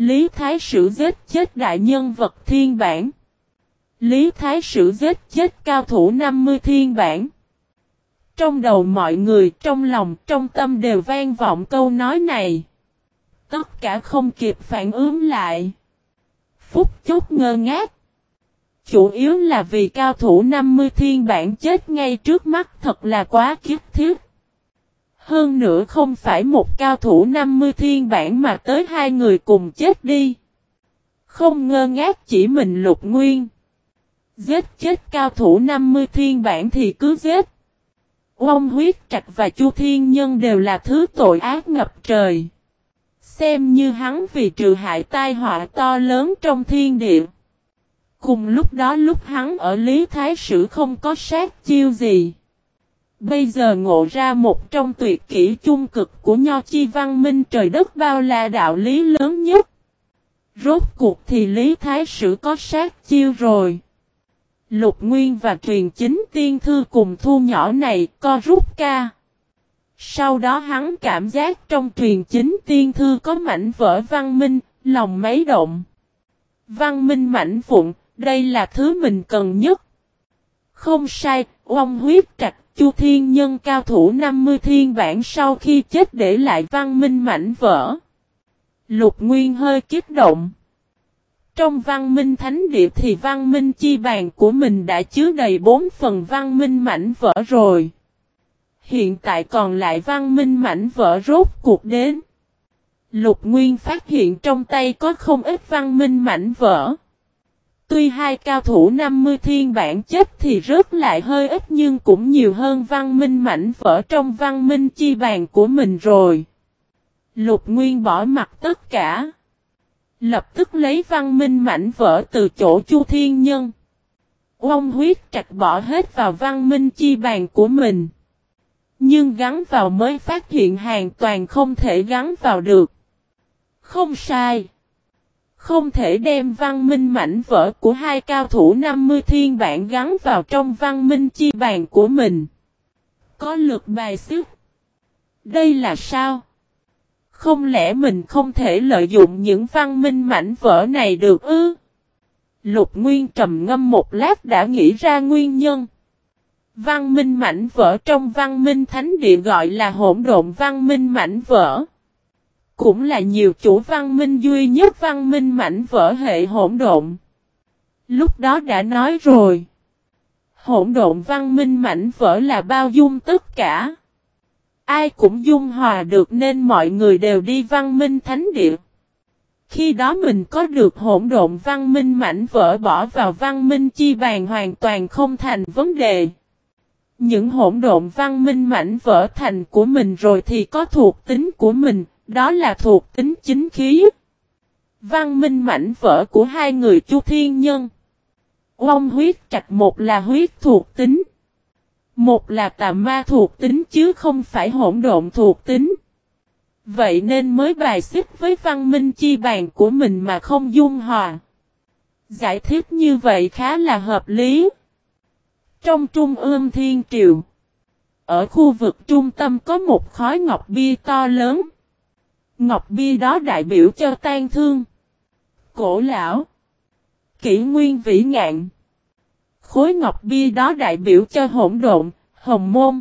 Lý Thái Sử giết chết đại nhân vật thiên bản. Lý Thái Sử giết chết cao thủ 50 thiên bản. Trong đầu mọi người, trong lòng, trong tâm đều vang vọng câu nói này. Tất cả không kịp phản ứng lại. Phút chốc ngơ ngác. Chủ yếu là vì cao thủ 50 thiên bản chết ngay trước mắt thật là quá kiếp thiết. Hơn nữa không phải một cao thủ 50 thiên bản mà tới hai người cùng chết đi. Không ngơ ngác chỉ mình Lục Nguyên. Giết chết cao thủ 50 thiên bản thì cứ giết. Ông Huyết Trạch và Chu Thiên Nhân đều là thứ tội ác ngập trời. Xem như hắn vì trừ hại tai họa to lớn trong thiên địa. Cùng lúc đó lúc hắn ở Lý Thái Sử không có sát chiêu gì. Bây giờ ngộ ra một trong tuyệt kỹ chung cực của Nho Chi văn minh trời đất bao la đạo lý lớn nhất. Rốt cuộc thì Lý Thái Sử có sát chiêu rồi. Lục Nguyên và truyền chính tiên thư cùng thu nhỏ này co rút ca. Sau đó hắn cảm giác trong truyền chính tiên thư có mảnh vỡ văn minh, lòng mấy động. Văn minh mảnh vụn, đây là thứ mình cần nhất. Không sai, ông Huyết Trạch, Chu Thiên Nhân cao thủ 50 thiên bản sau khi chết để lại văn minh mảnh vỡ. Lục Nguyên hơi kích động. Trong văn minh thánh địa thì văn minh chi bàn của mình đã chứa đầy 4 phần văn minh mảnh vỡ rồi. Hiện tại còn lại văn minh mảnh vỡ rốt cuộc đến. Lục Nguyên phát hiện trong tay có không ít văn minh mảnh vỡ. Tuy hai cao thủ 50 thiên bản chết thì rớt lại hơi ít nhưng cũng nhiều hơn văn minh mảnh vỡ trong văn minh chi bàn của mình rồi. Lục Nguyên bỏ mặc tất cả. Lập tức lấy văn minh mảnh vỡ từ chỗ Chu Thiên Nhân. Ông Huyết Trạch bỏ hết vào văn minh chi bàn của mình. Nhưng gắn vào mới phát hiện hoàn toàn không thể gắn vào được. Không sai. Không thể đem văn minh mảnh vỡ của hai cao thủ 50 thiên bản gắn vào trong văn minh chi bàn của mình. Có lực bài xích. Đây là sao? Không lẽ mình không thể lợi dụng những văn minh mảnh vỡ này được ư? Lục Nguyên trầm ngâm một lát đã nghĩ ra nguyên nhân. Văn minh mảnh vỡ trong văn minh thánh địa gọi là hỗn độn văn minh mảnh vỡ. Cũng là nhiều chủ văn minh duy nhất văn minh mảnh vỡ hệ hỗn độn. Lúc đó đã nói rồi. Hỗn độn văn minh mảnh vỡ là bao dung tất cả. Ai cũng dung hòa được nên mọi người đều đi văn minh thánh địa. Khi đó mình có được hỗn độn văn minh mảnh vỡ bỏ vào văn minh chi bàn hoàn toàn không thành vấn đề. Những hỗn độn văn minh mảnh vỡ thành của mình rồi thì có thuộc tính của mình, đó là thuộc tính chính khí. Văn minh mảnh vỡ của hai người Chu Thiên Nhân. Ông Huyết Trạch một là huyết thuộc tính. Một là tà ma thuộc tính chứ không phải hỗn độn thuộc tính. Vậy nên mới bài xích với văn minh chi bàn của mình mà không dung hòa. Giải thích như vậy khá là hợp lý. Trong Trung ương Thiên Triều, ở khu vực trung tâm có một khối ngọc bia to lớn. Ngọc bia đó đại biểu cho tang thương, cổ lão, kỷ nguyên vĩ ngạn. Khối ngọc bia đó đại biểu cho hỗn độn, hồng môn.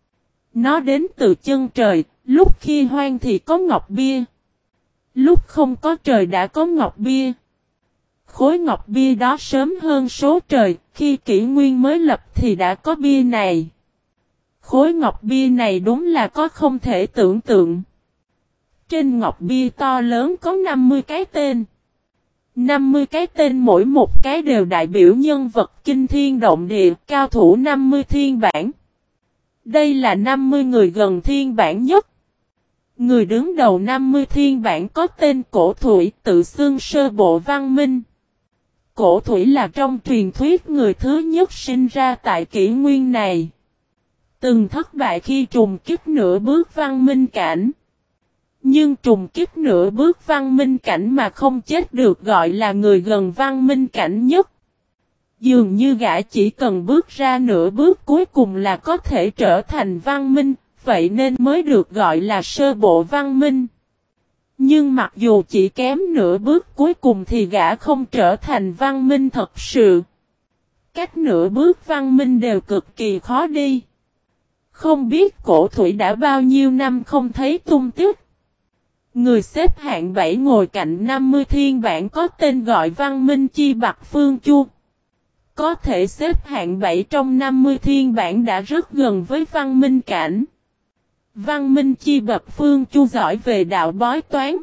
Nó đến từ chân trời, lúc khi hoang thì có ngọc bia. Lúc không có trời đã có ngọc bia. Khối ngọc bia đó sớm hơn số trời, khi kỷ nguyên mới lập thì đã có bia này. Khối ngọc bia này đúng là có không thể tưởng tượng. Trên ngọc bia to lớn có 50 cái tên. 50 cái tên mỗi một cái đều đại biểu nhân vật kinh thiên động địa, cao thủ 50 thiên bản. Đây là 50 người gần thiên bản nhất. Người đứng đầu 50 thiên bản có tên Cổ Thủy, tự xưng sơ bộ văn minh. Cổ Thủy là trong truyền thuyết người thứ nhất sinh ra tại kỷ nguyên này. Từng thất bại khi trùng kích nửa bước văn minh cảnh. Nhưng trùng kích nửa bước văn minh cảnh mà không chết được gọi là người gần văn minh cảnh nhất. Dường như gã chỉ cần bước ra nửa bước cuối cùng là có thể trở thành văn minh, vậy nên mới được gọi là sơ bộ văn minh. Nhưng mặc dù chỉ kém nửa bước cuối cùng thì gã không trở thành văn minh thật sự. Cách nửa bước văn minh đều cực kỳ khó đi. Không biết cổ thủy đã bao nhiêu năm không thấy tung tích. Người xếp hạng 7 ngồi cạnh 50 thiên bản có tên gọi Văn Minh Chi Bạc Phương Chu. Có thể xếp hạng 7 trong 50 thiên bản đã rất gần với Văn Minh Cảnh. Văn Minh Chi Bạc Phương Chu giỏi về đạo bói toán.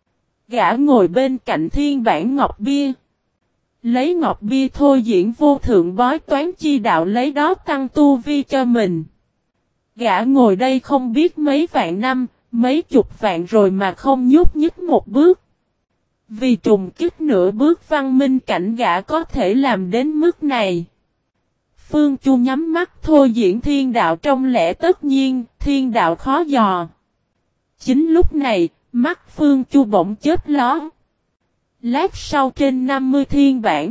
Gã ngồi bên cạnh thiên bản Ngọc Bia. Lấy Ngọc Bia thôi diễn vô thượng bói toán chi đạo lấy đó tăng tu vi cho mình. Gã ngồi đây không biết mấy vạn năm, mấy chục vạn rồi mà không nhúc nhích một bước. Vì trùng kích nửa bước văn minh cảnh gã có thể làm đến mức này. Phương Chu nhắm mắt thôi diễn thiên đạo trong lẽ tất nhiên, thiên đạo khó dò. Chính lúc này, mắt Phương Chu bỗng chớp lóe. Lát sau trên 50 thiên bản.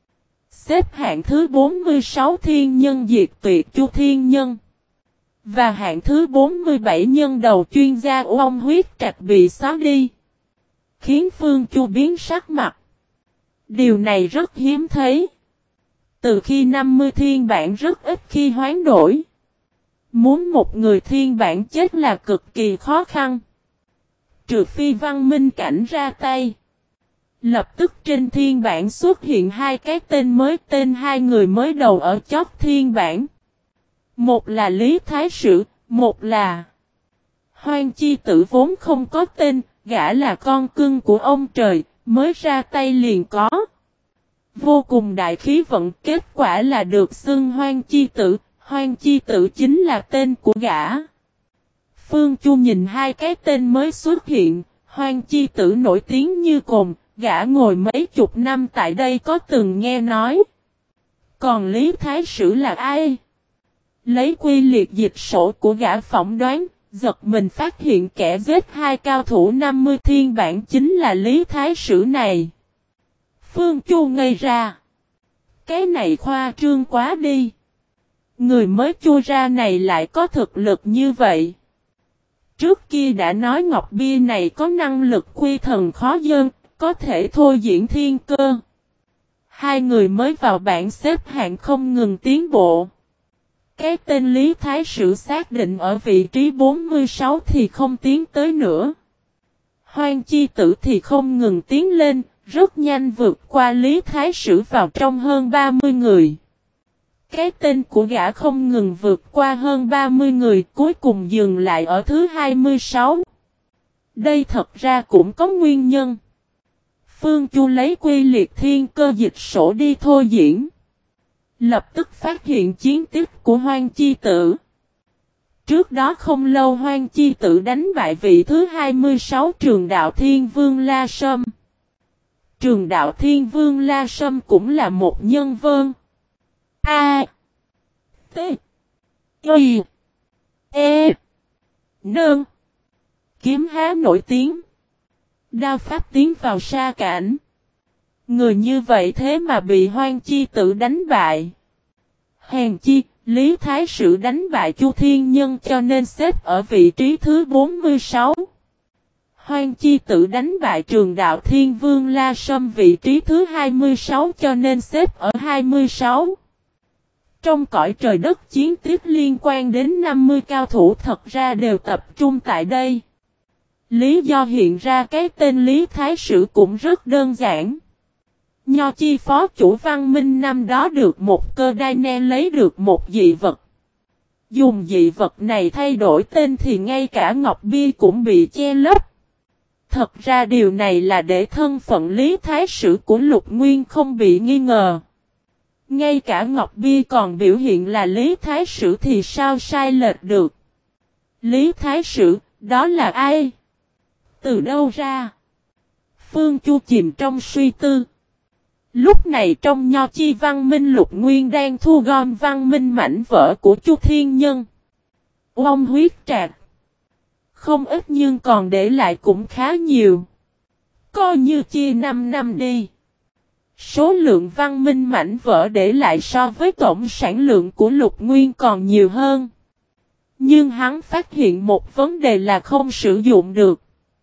Xếp hạng thứ 46 thiên nhân diệt tuyệt Chu Thiên Nhân. Và hạng thứ 47 nhân đầu chuyên gia Ông Huyết Trạch bị xóa đi. Khiến Phương Chu biến sắc mặt. Điều này rất hiếm thấy. Từ khi 50 thiên bản rất ít khi hoán đổi. Muốn một người thiên bản chết là cực kỳ khó khăn. Trừ phi văn minh cảnh ra tay. Lập tức trên thiên bản xuất hiện hai cái tên mới, tên hai người mới đầu ở chót thiên bản. Một là Lý Thái Sử, một là Hoang Chi Tử vốn không có tên, gã là con cưng của ông trời, mới ra tay liền có. Vô cùng đại khí vận, kết quả là được xưng Hoang Chi Tử, Hoang Chi Tử chính là tên của gã. Phương Chu nhìn hai cái tên mới xuất hiện, Hoang Chi Tử nổi tiếng như cồn, gã ngồi mấy chục năm tại đây có từng nghe nói. Còn Lý Thái Sử là ai? Lấy quy liệt dịch sổ của gã phỏng đoán, giật mình phát hiện kẻ giết hai cao thủ 50 thiên bản chính là Lý Thái Sử này. Phương Chu ngây ra. Cái này khoa trương quá đi. Người mới chui ra này lại có thực lực như vậy. Trước kia đã nói Ngọc Bia này có năng lực quy thần khó dơn, có thể thôi diễn thiên cơ. Hai người mới vào bảng xếp hạng không ngừng tiến bộ. Cái tên Lý Thái Sử xác định ở vị trí 46 thì không tiến tới nữa. Hoang Chi Tử thì không ngừng tiến lên, rất nhanh vượt qua Lý Thái Sử vào trong hơn 30 người. Cái tên của gã không ngừng vượt qua hơn 30 người, cuối cùng dừng lại ở thứ 26. Đây thật ra cũng có nguyên nhân. Phương Chu lấy quy liệt thiên cơ dịch sổ đi thôi diễn. Lập tức phát hiện chiến tích của Hoang Chi Tử. Trước đó không lâu Hoang Chi Tử đánh bại vị thứ 26 Trường Đạo Thiên Vương La Sâm. Trường Đạo Thiên Vương La Sâm cũng là một nhân vương. A. T. Y. E. Nương. Kiếm há nổi tiếng. Đao pháp tiến vào sa cảnh. Người như vậy thế mà bị Hoang Chi Tử đánh bại. Hèn chi, Lý Thái Sử đánh bại Chu Thiên Nhân cho nên xếp ở vị trí thứ 46. Hoang Chi Tử đánh bại Trường Đạo Thiên Vương La Sâm vị trí thứ 26 cho nên xếp ở 26. Trong cõi trời đất chiến tiếp liên quan đến 50 cao thủ thật ra đều tập trung tại đây. Lý do hiện ra cái tên Lý Thái Sử cũng rất đơn giản. Nho chi phó chủ văn minh năm đó được một cơ đai ne lấy được một dị vật. Dùng dị vật này thay đổi tên thì ngay cả Ngọc Bia cũng bị che lấp. Thật ra điều này là để thân phận Lý Thái Sử của Lục Nguyên không bị nghi ngờ. Ngay cả Ngọc Bia còn biểu hiện là Lý Thái Sử thì sao sai lệch được. Lý Thái Sử, đó là ai? Từ đâu ra? Phương Chu chìm trong suy tư. Lúc này trong Nho chi văn minh Lục Nguyên đang thu gom văn minh mảnh vỡ của Chu Thiên Nhân. Ông huyết trạc. Không ít nhưng còn để lại cũng khá nhiều. Coi như chia 5 năm đi. Số lượng văn minh mảnh vỡ để lại so với tổng sản lượng của Lục Nguyên còn nhiều hơn. Nhưng hắn phát hiện một vấn đề là không sử dụng được.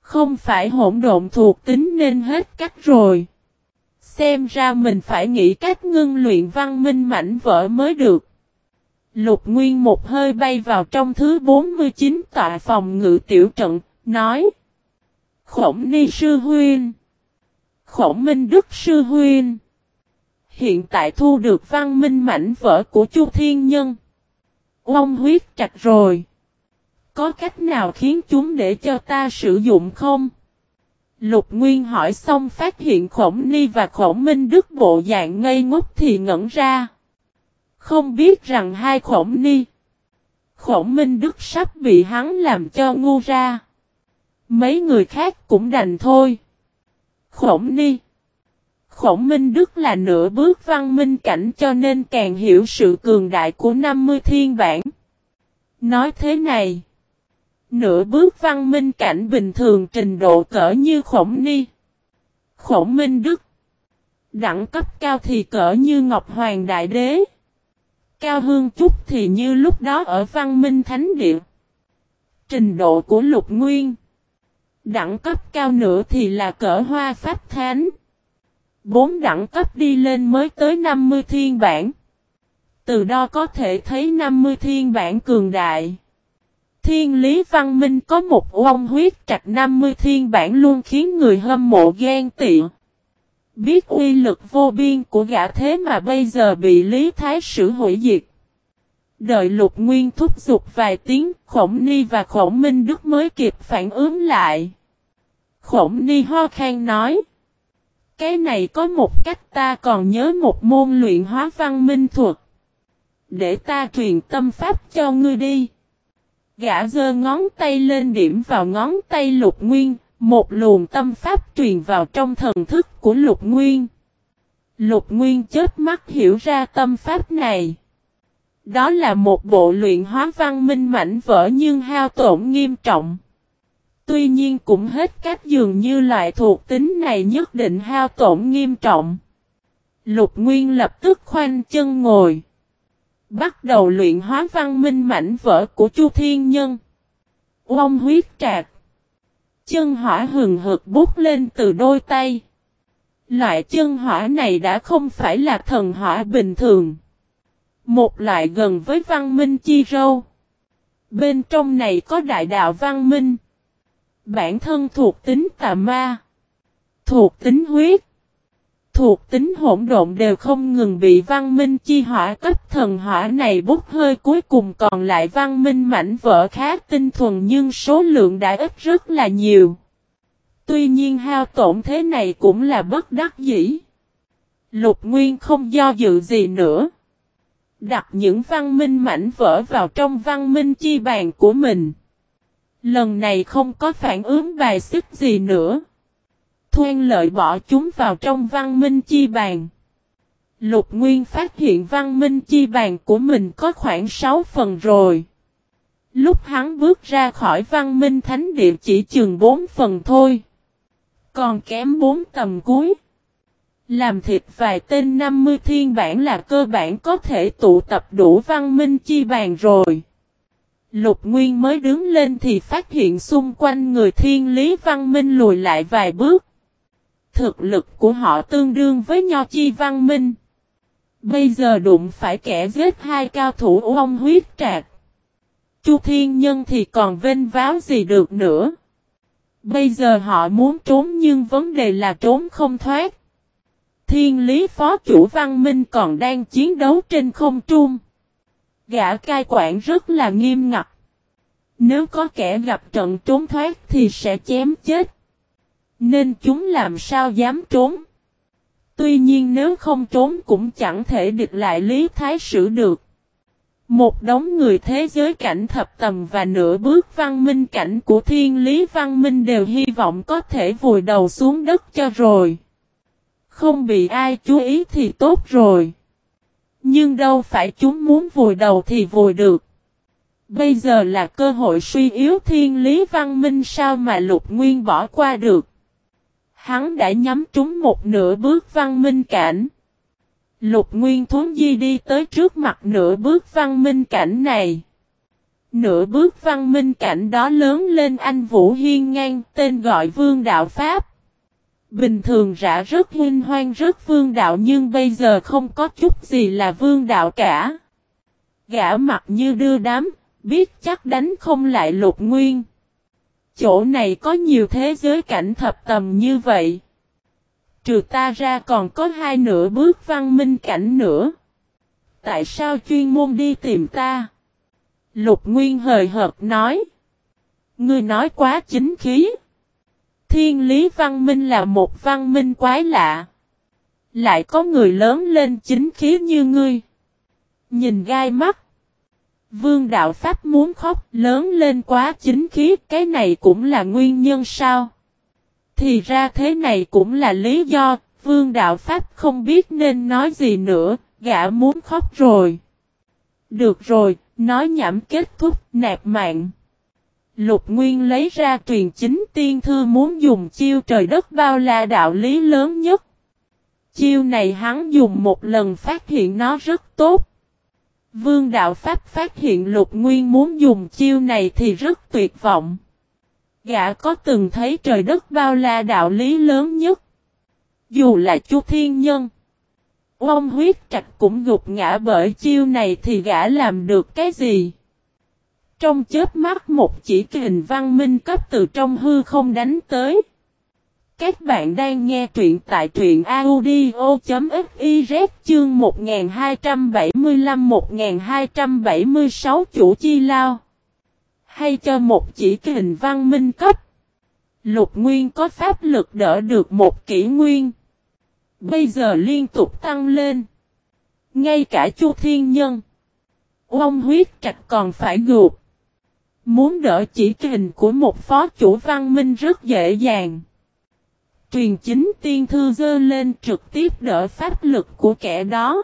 Không phải hỗn độn thuộc tính nên hết cách rồi. Xem ra mình phải nghĩ cách ngưng luyện văn minh mảnh vỡ mới được. Lục Nguyên một hơi bay vào trong thứ 49 tọa phòng ngự tiểu trận, nói. Khổng Ni sư huynh. Khổng Minh Đức sư huynh. Hiện tại thu được văn minh mảnh vỡ của Chu Thiên Nhân. Ông huyết trạch rồi. Có cách nào khiến chúng để cho ta sử dụng không? Lục Nguyên hỏi xong phát hiện Khổng Ni và Khổng Minh Đức bộ dạng ngây ngốc thì ngẩn ra. Không biết rằng hai Khổng Ni, Khổng Minh Đức sắp bị hắn làm cho ngu ra. Mấy người khác cũng đành thôi. Khổng Ni, Khổng Minh Đức là nửa bước văn minh cảnh cho nên càng hiểu sự cường đại của 50 thiên bản. Nói thế này, nửa bước văn minh cảnh bình thường trình độ cỡ như Khổng Ni, Khổng Minh Đức. Đẳng cấp cao thì cỡ như Ngọc Hoàng Đại Đế. Cao hơn chút thì như lúc đó ở Văn Minh Thánh Địa. Trình độ của Lục Nguyên. Đẳng cấp cao nữa thì là cỡ Hoa Pháp Thánh. 4 đẳng cấp đi lên mới tới 50 thiên bản. Từ đó có thể thấy 50 thiên bản cường đại. Thiên Lý Văn Minh có một ông huyết trạch 50 thiên bản luôn khiến người hâm mộ ghen tị. Biết uy lực vô biên của gã thế mà bây giờ bị Lý Thái Sử hủy diệt. Đợi Lục Nguyên thúc giục vài tiếng, Khổng Ni và Khổng Minh Đức mới kịp phản ứng lại. Khổng Ni ho khan nói. Cái này có một cách, ta còn nhớ một môn luyện hóa văn minh thuật. Để ta truyền tâm pháp cho ngươi đi. Gã giơ ngón tay lên điểm vào ngón tay Lục Nguyên, một luồng tâm pháp truyền vào trong thần thức của Lục Nguyên. Lục Nguyên chớp mắt hiểu ra tâm pháp này. Đó là một bộ luyện hóa văn minh mảnh vỡ nhưng hao tổn nghiêm trọng. Tuy nhiên cũng hết cách, dường như loại thuộc tính này nhất định hao tổn nghiêm trọng. Lục Nguyên lập tức khoanh chân ngồi. Bắt đầu luyện hóa văn minh mảnh vỡ của Chu Thiên Nhân. Ông huyết trạc. Chân hỏa hừng hực bút lên từ đôi tay. Loại chân hỏa này đã không phải là thần hỏa bình thường. Một loại gần với văn minh chi râu. Bên trong này có đại đạo văn minh. Bản thân thuộc tính tà ma. Thuộc tính huyết. Thuộc tính hỗn độn đều không ngừng bị văn minh chi hỏa cấp thần hỏa này bút hơi, cuối cùng còn lại văn minh mảnh vỡ khá tinh thuần nhưng số lượng đã ít rất là nhiều. Tuy nhiên hao tổn thế này cũng là bất đắc dĩ. Lục Nguyên không do dự gì nữa. Đặt những văn minh mảnh vỡ vào trong văn minh chi bàn của mình. Lần này không có phản ứng bài xích gì nữa. Thoan lợi bỏ chúng vào trong văn minh chi bàn. Lục Nguyên phát hiện văn minh chi bàn của mình có khoảng 6 phần rồi. Lúc hắn bước ra khỏi văn minh thánh địa chỉ chừng 4 phần thôi. Còn kém 4 tầm cuối. Làm thịt vài tên 50 thiên bản là cơ bản có thể tụ tập đủ văn minh chi bàn rồi. Lục Nguyên mới đứng lên thì phát hiện xung quanh người Thiên Lý Văn Minh lùi lại vài bước. Thực lực của họ tương đương với Nho Chi Văn Minh. Bây giờ đụng phải kẻ giết hai cao thủ ông huyết trạc. Chu Thiên Nhân thì còn vênh váo gì được nữa. Bây giờ họ muốn trốn nhưng vấn đề là trốn không thoát. Thiên Lý Phó Chủ Văn Minh còn đang chiến đấu trên không trung. Gã cai quản rất là nghiêm ngặt. Nếu có kẻ gặp trận trốn thoát thì sẽ chém chết. Nên chúng làm sao dám trốn. Tuy nhiên nếu không trốn cũng chẳng thể địch lại Lý Thái Sử được. Một đống người thế giới cảnh thập tầng và nửa bước văn minh cảnh của Thiên Lý Văn Minh đều hy vọng có thể vùi đầu xuống đất cho rồi. Không bị ai chú ý thì tốt rồi. Nhưng đâu phải chúng muốn vùi đầu thì vùi được. Bây giờ là cơ hội suy yếu Thiên Lý Văn Minh, sao mà Lục Nguyên bỏ qua được. Hắn đã nhắm trúng một nửa bước văn minh cảnh. Lục Nguyên thuấn di đi tới trước mặt nửa bước văn minh cảnh này. Nửa bước văn minh cảnh đó lớn lên anh Vũ hiên ngang, tên gọi Vương Đạo Pháp. Bình thường rã rất huynh hoang rất vương đạo, nhưng bây giờ không có chút gì là vương đạo cả. Gã mặt như đưa đám, biết chắc đánh không lại Lục Nguyên. Chỗ này có nhiều thế giới cảnh thập tầm như vậy. Trừ ta ra còn có 2 nửa bước văn minh cảnh nữa. Tại sao chuyên môn đi tìm ta? Lục Nguyên hời hợt nói. Ngươi nói quá chính khí. Thiên lý văn minh là một văn minh quái lạ. Lại có người lớn lên chính khí như ngươi. Nhìn gai mắt. Vương Đạo Pháp muốn khóc, lớn lên quá chính khí, cái này cũng là nguyên nhân sao? Thì ra thế này cũng là lý do, Vương Đạo Pháp không biết nên nói gì nữa, gã muốn khóc rồi. Được rồi, nói nhảm kết thúc, nạp mạng. Lục Nguyên lấy ra truyền chính tiên thư, muốn dùng chiêu trời đất bao la đạo lý lớn nhất. Chiêu này hắn dùng một lần phát hiện nó rất tốt. Vương Đạo Pháp phát hiện Lục Nguyên muốn dùng chiêu này thì rất tuyệt vọng. Gã có từng thấy trời đất bao la đạo lý lớn nhất. Dù là Chu Thiên Nhân, Ông Huyết Trạch cũng gục ngã bởi chiêu này thì gã làm được cái gì? Trong chớp mắt một chỉ kình văn minh cấp từ trong hư không đánh tới. Các bạn đang nghe truyện tại truyện audio.fiz chương 1275-1276 chủ chi lao. Hay cho một chỉ kình văn minh cấp. Lục Nguyên có pháp lực đỡ được một kỷ nguyên. Bây giờ liên tục tăng lên. Ngay cả Chu Thiên Nhân, Ông Huyết Trạch còn phải gục. Muốn đỡ chỉ kình của một phó chủ văn minh rất dễ dàng. Truyền chính tiên thư dơ lên trực tiếp đỡ pháp lực của kẻ đó.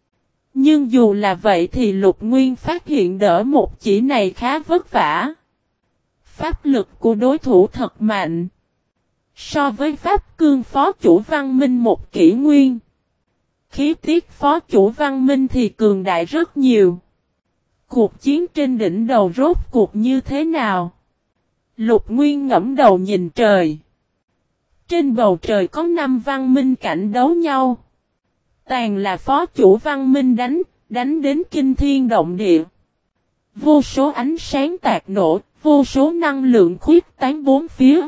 Nhưng dù là vậy thì Lục Nguyên phát hiện đỡ một chỉ này khá vất vả. Pháp lực của đối thủ thật mạnh. So với pháp cương phó chủ văn minh một kỷ nguyên, khí tiết phó chủ văn minh thì cường đại rất nhiều. Cuộc chiến trên đỉnh đầu rốt cuộc như thế nào? Lục Nguyên ngẫm đầu nhìn trời. Trên bầu trời có 5 văn minh cảnh đấu nhau. Toàn là phó chủ văn minh đánh đến kinh thiên động địa. Vô số ánh sáng tạc nổ, vô số năng lượng khuyết tán bốn phía.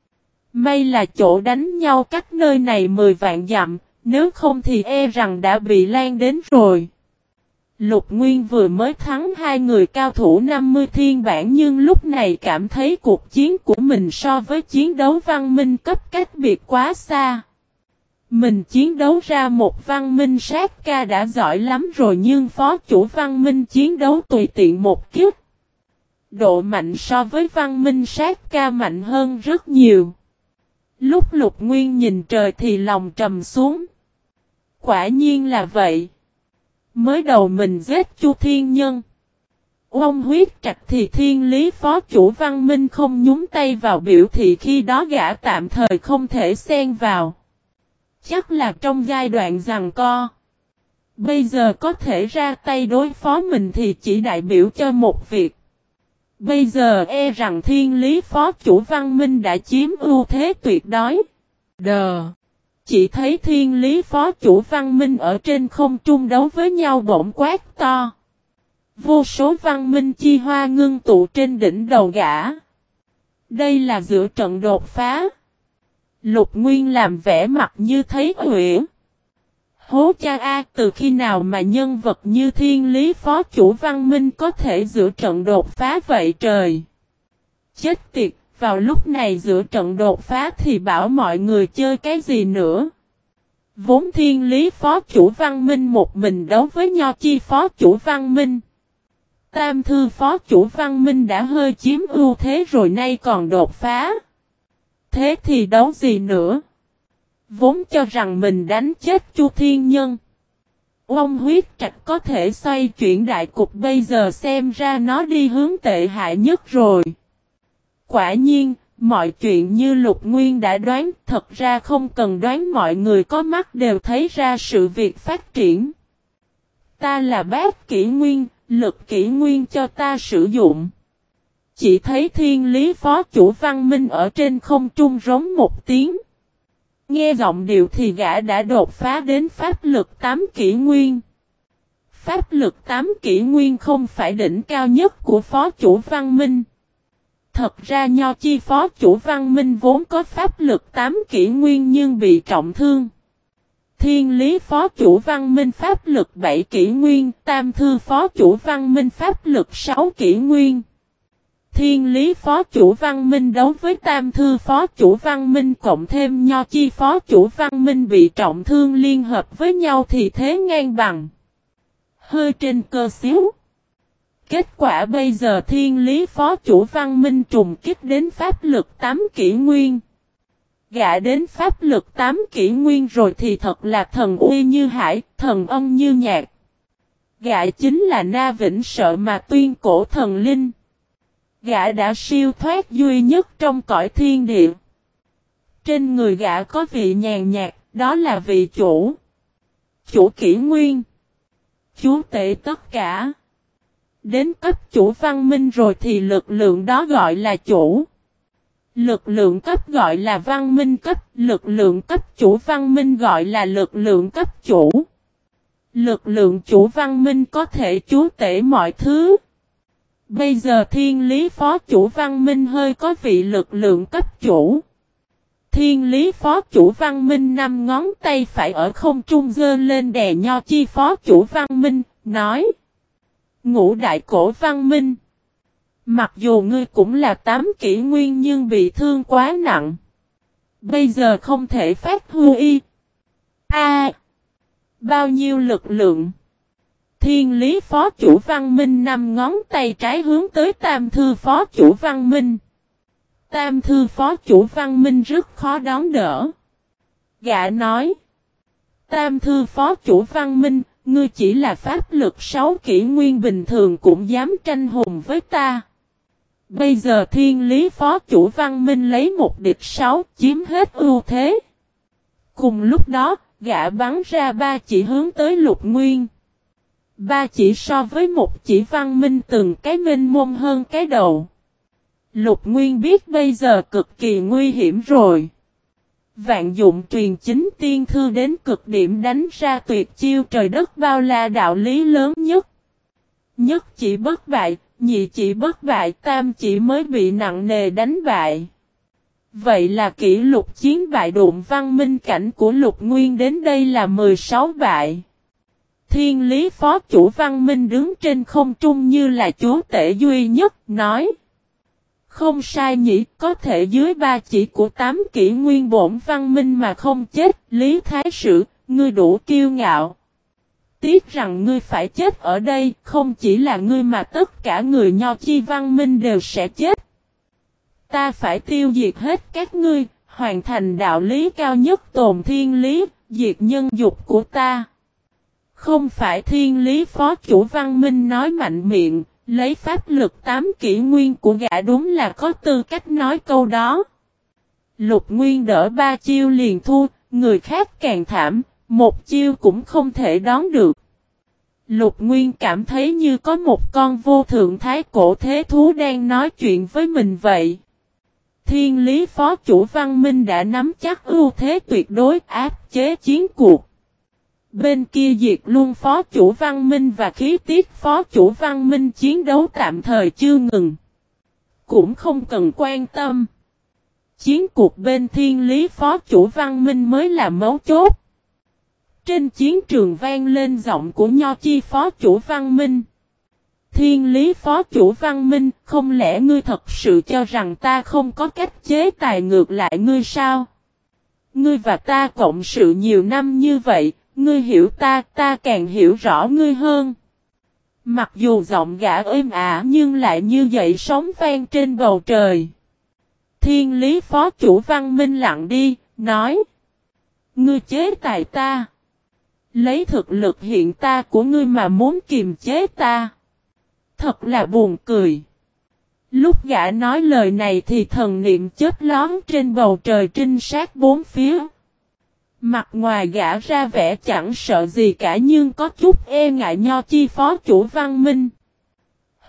May là chỗ đánh nhau cách nơi này 10 vạn dặm, nếu không thì e rằng đã bị lan đến rồi. Lục Nguyên vừa mới thắng 2 người cao thủ 50 thiên bản, nhưng lúc này cảm thấy cuộc chiến của mình so với chiến đấu văn minh cấp cách biệt quá xa. Mình chiến đấu ra một văn minh sát ca đã giỏi lắm rồi, nhưng phó chủ văn minh chiến đấu tùy tiện một kiếp. Độ mạnh so với văn minh sát ca mạnh hơn rất nhiều. Lúc Lục Nguyên nhìn trời thì lòng trầm xuống. Quả nhiên là vậy. Mới đầu mình giết Chu Thiên Nhân, Ông Huyết Trạch thì thiên lý phó chủ văn minh không nhúng tay vào, biểu thị khi đó gã tạm thời không thể xen vào. Chắc là trong giai đoạn giằng co. Bây giờ có thể ra tay đối phó mình thì chỉ đại biểu cho một việc. Bây giờ e rằng thiên lý phó chủ văn minh đã chiếm ưu thế tuyệt đối. Chỉ thấy thiên lý phó chủ văn minh ở trên không trung đấu với nhau bỗng quát to. Vô số văn minh chi hoa ngưng tụ trên đỉnh đầu gã. Đây là giữa trận đột phá. Lục Nguyên làm vẻ mặt như thấy uyển. Hố cha a, từ khi nào mà nhân vật như thiên lý phó chủ văn minh có thể giữa trận đột phá vậy trời? Chết tiệt, vào lúc này giữa trận đột phá thì bảo mọi người chơi cái gì nữa? Vốn thiên lý phó chủ văn minh một mình đấu với nho chi phó chủ văn minh. Tam thư phó chủ văn minh đã hơi chiếm ưu thế rồi, nay còn đột phá. Thế thì đấu gì nữa? Vốn cho rằng mình đánh chết Chu Thiên Nhân, Ông Huyết Trạch có thể xoay chuyển đại cục, bây giờ xem ra nó đi hướng tệ hại nhất rồi. Quả nhiên, mọi chuyện như Lục Nguyên đã đoán, thật ra không cần đoán, mọi người có mắt đều thấy ra sự việc phát triển. Ta là Bát Kỷ Nguyên, Lực kỷ nguyên cho ta sử dụng. Chỉ thấy thiên lý phó chủ Văn Minh ở trên không trung rống một tiếng. Nghe giọng điệu thì gã đã đột phá đến pháp lực 8 kỷ nguyên. Pháp lực 8 kỷ nguyên không phải đỉnh cao nhất của phó chủ Văn Minh. Thật ra Nho Chi phó chủ Văn Minh vốn có pháp lực 8 kỷ nguyên nhưng bị trọng thương. Thiên lý phó chủ Văn Minh pháp lực 7 kỷ nguyên, Tam thư phó chủ Văn Minh pháp lực 6 kỷ nguyên. Thiên lý phó chủ Văn Minh đấu với Tam thư phó chủ Văn Minh cộng thêm Nho Chi phó chủ Văn Minh bị trọng thương liên hợp với nhau thì thế ngang bằng. Hơi trên cơ xíu. Kết quả bây giờ thiên lý phó chủ Văn Minh trùng kích đến pháp lực 8 kỷ nguyên. Gã đến pháp lực 8 kỷ nguyên rồi thì thật là thần uy như hải, thần âm như nhạc. Gã chính là Na Vĩnh Sợ mà tuyên cổ thần linh. Gã đã siêu thoát duy nhất trong cõi thiên địa. Trên người gã có vị nhàn nhạt, đó là vị chủ. Chủ kỷ nguyên. Chúa tể tất cả. Đến cấp chủ Văn Minh rồi thì lực lượng đó gọi là chủ. Lực lượng cấp gọi là Văn Minh cấp, lực lượng cấp chủ Văn Minh gọi là lực lượng cấp chủ. Lực lượng chủ Văn Minh có thể chúa tể mọi thứ. Bây giờ thiên lý phó chủ Văn Minh hơi có vị lực lượng cấp chủ. Thiên lý phó chủ Văn Minh 5 ngón tay phải ở không trung giơ lên đè Nho Chi phó chủ Văn Minh, nói: Ngũ đại cổ Văn Minh, mặc dù ngươi cũng là 8 kỷ nguyên nhưng bị thương quá nặng. Bây giờ không thể phát huy. Bao nhiêu lực lượng? Thiên lý phó chủ Văn Minh 5 ngón tay trái hướng tới Tam thư phó chủ Văn Minh. Tam thư phó chủ Văn Minh rất khó đón đỡ. Gã nói: Tam thư phó chủ Văn Minh, ngươi chỉ là pháp lực 6 kỷ nguyên bình thường cũng dám tranh hùng với ta. Bây giờ thiên lý phó chủ Văn Minh lấy một địch 6 chiếm hết ưu thế. Cùng lúc đó, gã bắn ra 3 chỉ hướng tới Lục Nguyên. 3 chỉ so với một chỉ Văn Minh từng cái mênh mông hơn cái đầu. Lục Nguyên biết bây giờ cực kỳ nguy hiểm rồi. Vạn dụng truyền chính tiên thư đến cực điểm đánh ra tuyệt chiêu trời đất bao la đạo lý lớn nhất. Nhất chỉ bất bại, nhị chỉ bất bại, tam chỉ mới bị nặng nề đánh bại. Vậy là kỷ lục chiến bại đụng Văn Minh cảnh của Lục Nguyên đến đây là 16 bại. Thiên lý phó chủ Văn Minh đứng trên không trung như là chúa tể duy nhất, nói: Không sai nhỉ, có thể dưới 3 chỉ của 8 kỷ nguyên bổn Văn Minh mà không chết, Lý Thái Sử, ngươi đủ kiêu ngạo. Tiếc rằng ngươi phải chết ở đây, không chỉ là ngươi mà tất cả người Nho Chi Văn Minh đều sẽ chết. Ta phải tiêu diệt hết các ngươi, hoàn thành đạo lý cao nhất tồn thiên lý, diệt nhân dục của ta. Không phải thiên lý phó chủ Văn Minh nói mạnh miệng, lấy pháp lực 8 kỷ nguyên của gã đúng là có tư cách nói câu đó. Lục Nguyên đỡ 3 chiêu liền thua, người khác càng thảm, một chiêu cũng không thể đón được. Lục Nguyên cảm thấy như có một con vô thượng thái cổ thế thú đang nói chuyện với mình vậy. Thiên lý phó chủ Văn Minh đã nắm chắc ưu thế tuyệt đối áp chế chiến cuộc. Bên kia Diệt Luân phó chủ Văn Minh và Khí Tiết phó chủ Văn Minh chiến đấu tạm thời chưa ngừng. Cũng không cần quan tâm. Chiến cuộc bên thiên lý phó chủ Văn Minh mới là mấu chốt. Trên chiến trường vang lên giọng của Nho Chi phó chủ Văn Minh. Thiên lý phó chủ Văn Minh, không lẽ ngươi thật sự cho rằng ta không có cách chế tài ngược lại ngươi sao? Ngươi và ta cộng sự nhiều năm như vậy, ngươi hiểu ta, ta càng hiểu rõ ngươi hơn. Mặc dù giọng gã êm ả nhưng lại như dậy sóng vang trên bầu trời. Thiên lý phó chủ Văn Minh lặng đi, nói: Ngươi chế tài ta. Lấy thực lực hiện ta của ngươi mà muốn kiềm chế ta. Thật là buồn cười. Lúc gã nói lời này thì thần niệm chớp lóm trên bầu trời trinh sát bốn phía. Mặt ngoài gã ra vẻ chẳng sợ gì cả nhưng có chút e ngại Nho Chi phó chủ Văn Minh.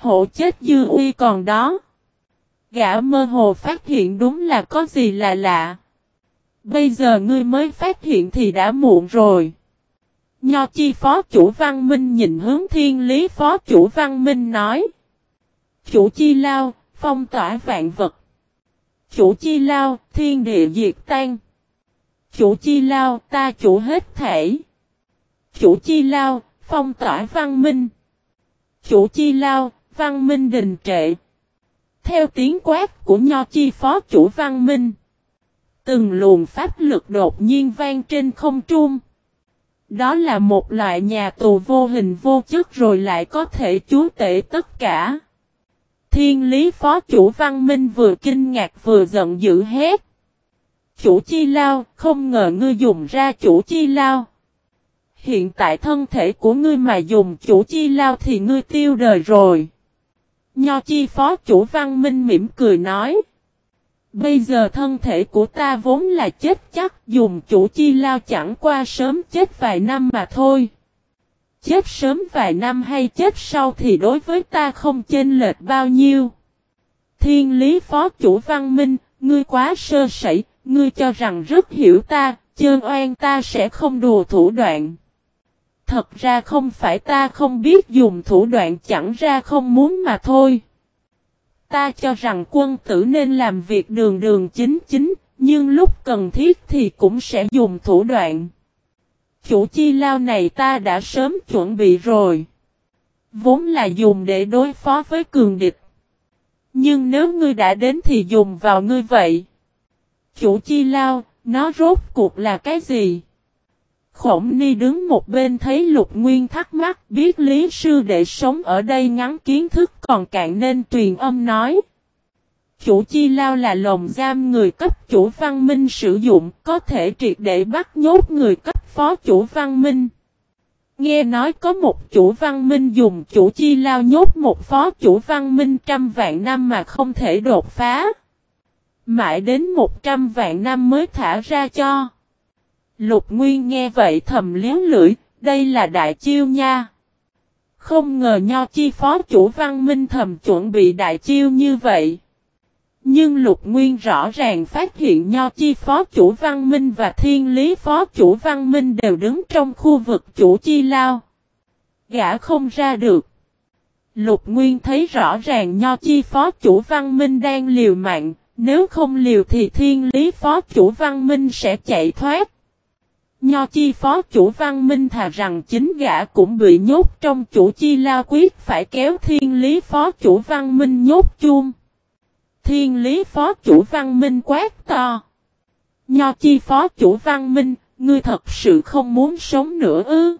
Hổ chết dư uy còn đó. Gã mơ hồ phát hiện đúng là có gì là lạ. Bây giờ ngươi mới phát hiện thì đã muộn rồi. Nho chi phó chủ Văn Minh nhìn hướng Thiên Lý phó chủ Văn Minh nói. Chủ chi lao, phong tỏa vạn vật. Chủ chi lao, thiên địa diệt tan. Chủ chi lao, ta chủ hết thể. Chủ chi lao, phong tỏa văn minh. Chủ chi lao, văn minh đình trệ. Theo tiếng quát của nho chi phó chủ văn minh. Từng luồng pháp lực đột nhiên vang trên không trung. Đó là một loại nhà tù vô hình vô chất rồi lại có thể chúa tể tất cả. Thiên Lý phó chủ văn minh vừa kinh ngạc vừa giận dữ hét. Chủ chi lao, không ngờ ngươi dùng ra chủ chi lao. Hiện tại thân thể của ngươi mà dùng chủ chi lao thì ngươi tiêu đời rồi. Nho chi phó chủ văn minh mỉm cười nói. Bây giờ thân thể của ta vốn là chết chắc, dùng chủ chi lao chẳng qua sớm chết vài năm mà thôi. Chết sớm vài năm hay chết sau thì đối với ta không chênh lệch bao nhiêu. Thiên Lý phó chủ văn minh, ngươi quá sơ sẩy, ngươi cho rằng rất hiểu ta, chơn oan ta sẽ không đùa thủ đoạn. Thật ra không phải ta không biết dùng thủ đoạn, chẳng ra không muốn mà thôi. Ta cho rằng quân tử nên làm việc đường đường chính chính, nhưng lúc cần thiết thì cũng sẽ dùng thủ đoạn. Chủ chi lao này ta đã sớm chuẩn bị rồi. Vốn là dùng để đối phó với cường địch. Nhưng nếu ngươi đã đến thì dùng vào ngươi vậy. Chủ chi lao, nó rốt cuộc là cái gì? Khổng Ni đứng một bên thấy Lục Nguyên thắc mắc, biết Lý sư đệ sống ở đây ngắn kiến thức còn cạn nên truyền âm nói. Chủ chi lao là lồng giam người cấp chủ văn minh sử dụng, có thể triệt để bắt nhốt người cấp phó chủ văn minh. Nghe nói có một chủ văn minh dùng chủ chi lao nhốt một phó chủ văn minh 100 vạn năm mà không thể đột phá. Mãi đến 100 vạn năm mới thả ra cho. Lục Nguyên nghe vậy thầm liếu lưỡi, đây là đại chiêu nha. Không ngờ nho chi phó chủ văn minh thầm chuẩn bị đại chiêu như vậy. Nhưng Lục Nguyên rõ ràng phát hiện nho chi phó chủ văn minh và Thiên Lý phó chủ văn minh đều đứng trong khu vực chủ chi lao. Gã không ra được. Lục Nguyên thấy rõ ràng nho chi phó chủ văn minh đang liều mạng, nếu không liều thì Thiên Lý phó chủ văn minh sẽ chạy thoát. Nho chi phó chủ văn minh thà rằng chính gã cũng bị nhốt trong chủ chi lao quyết phải kéo Thiên Lý phó chủ văn minh nhốt chung. Thiên Lý phó chủ văn minh quát to. Nho chi phó chủ văn minh, ngươi thật sự không muốn sống nữa ư?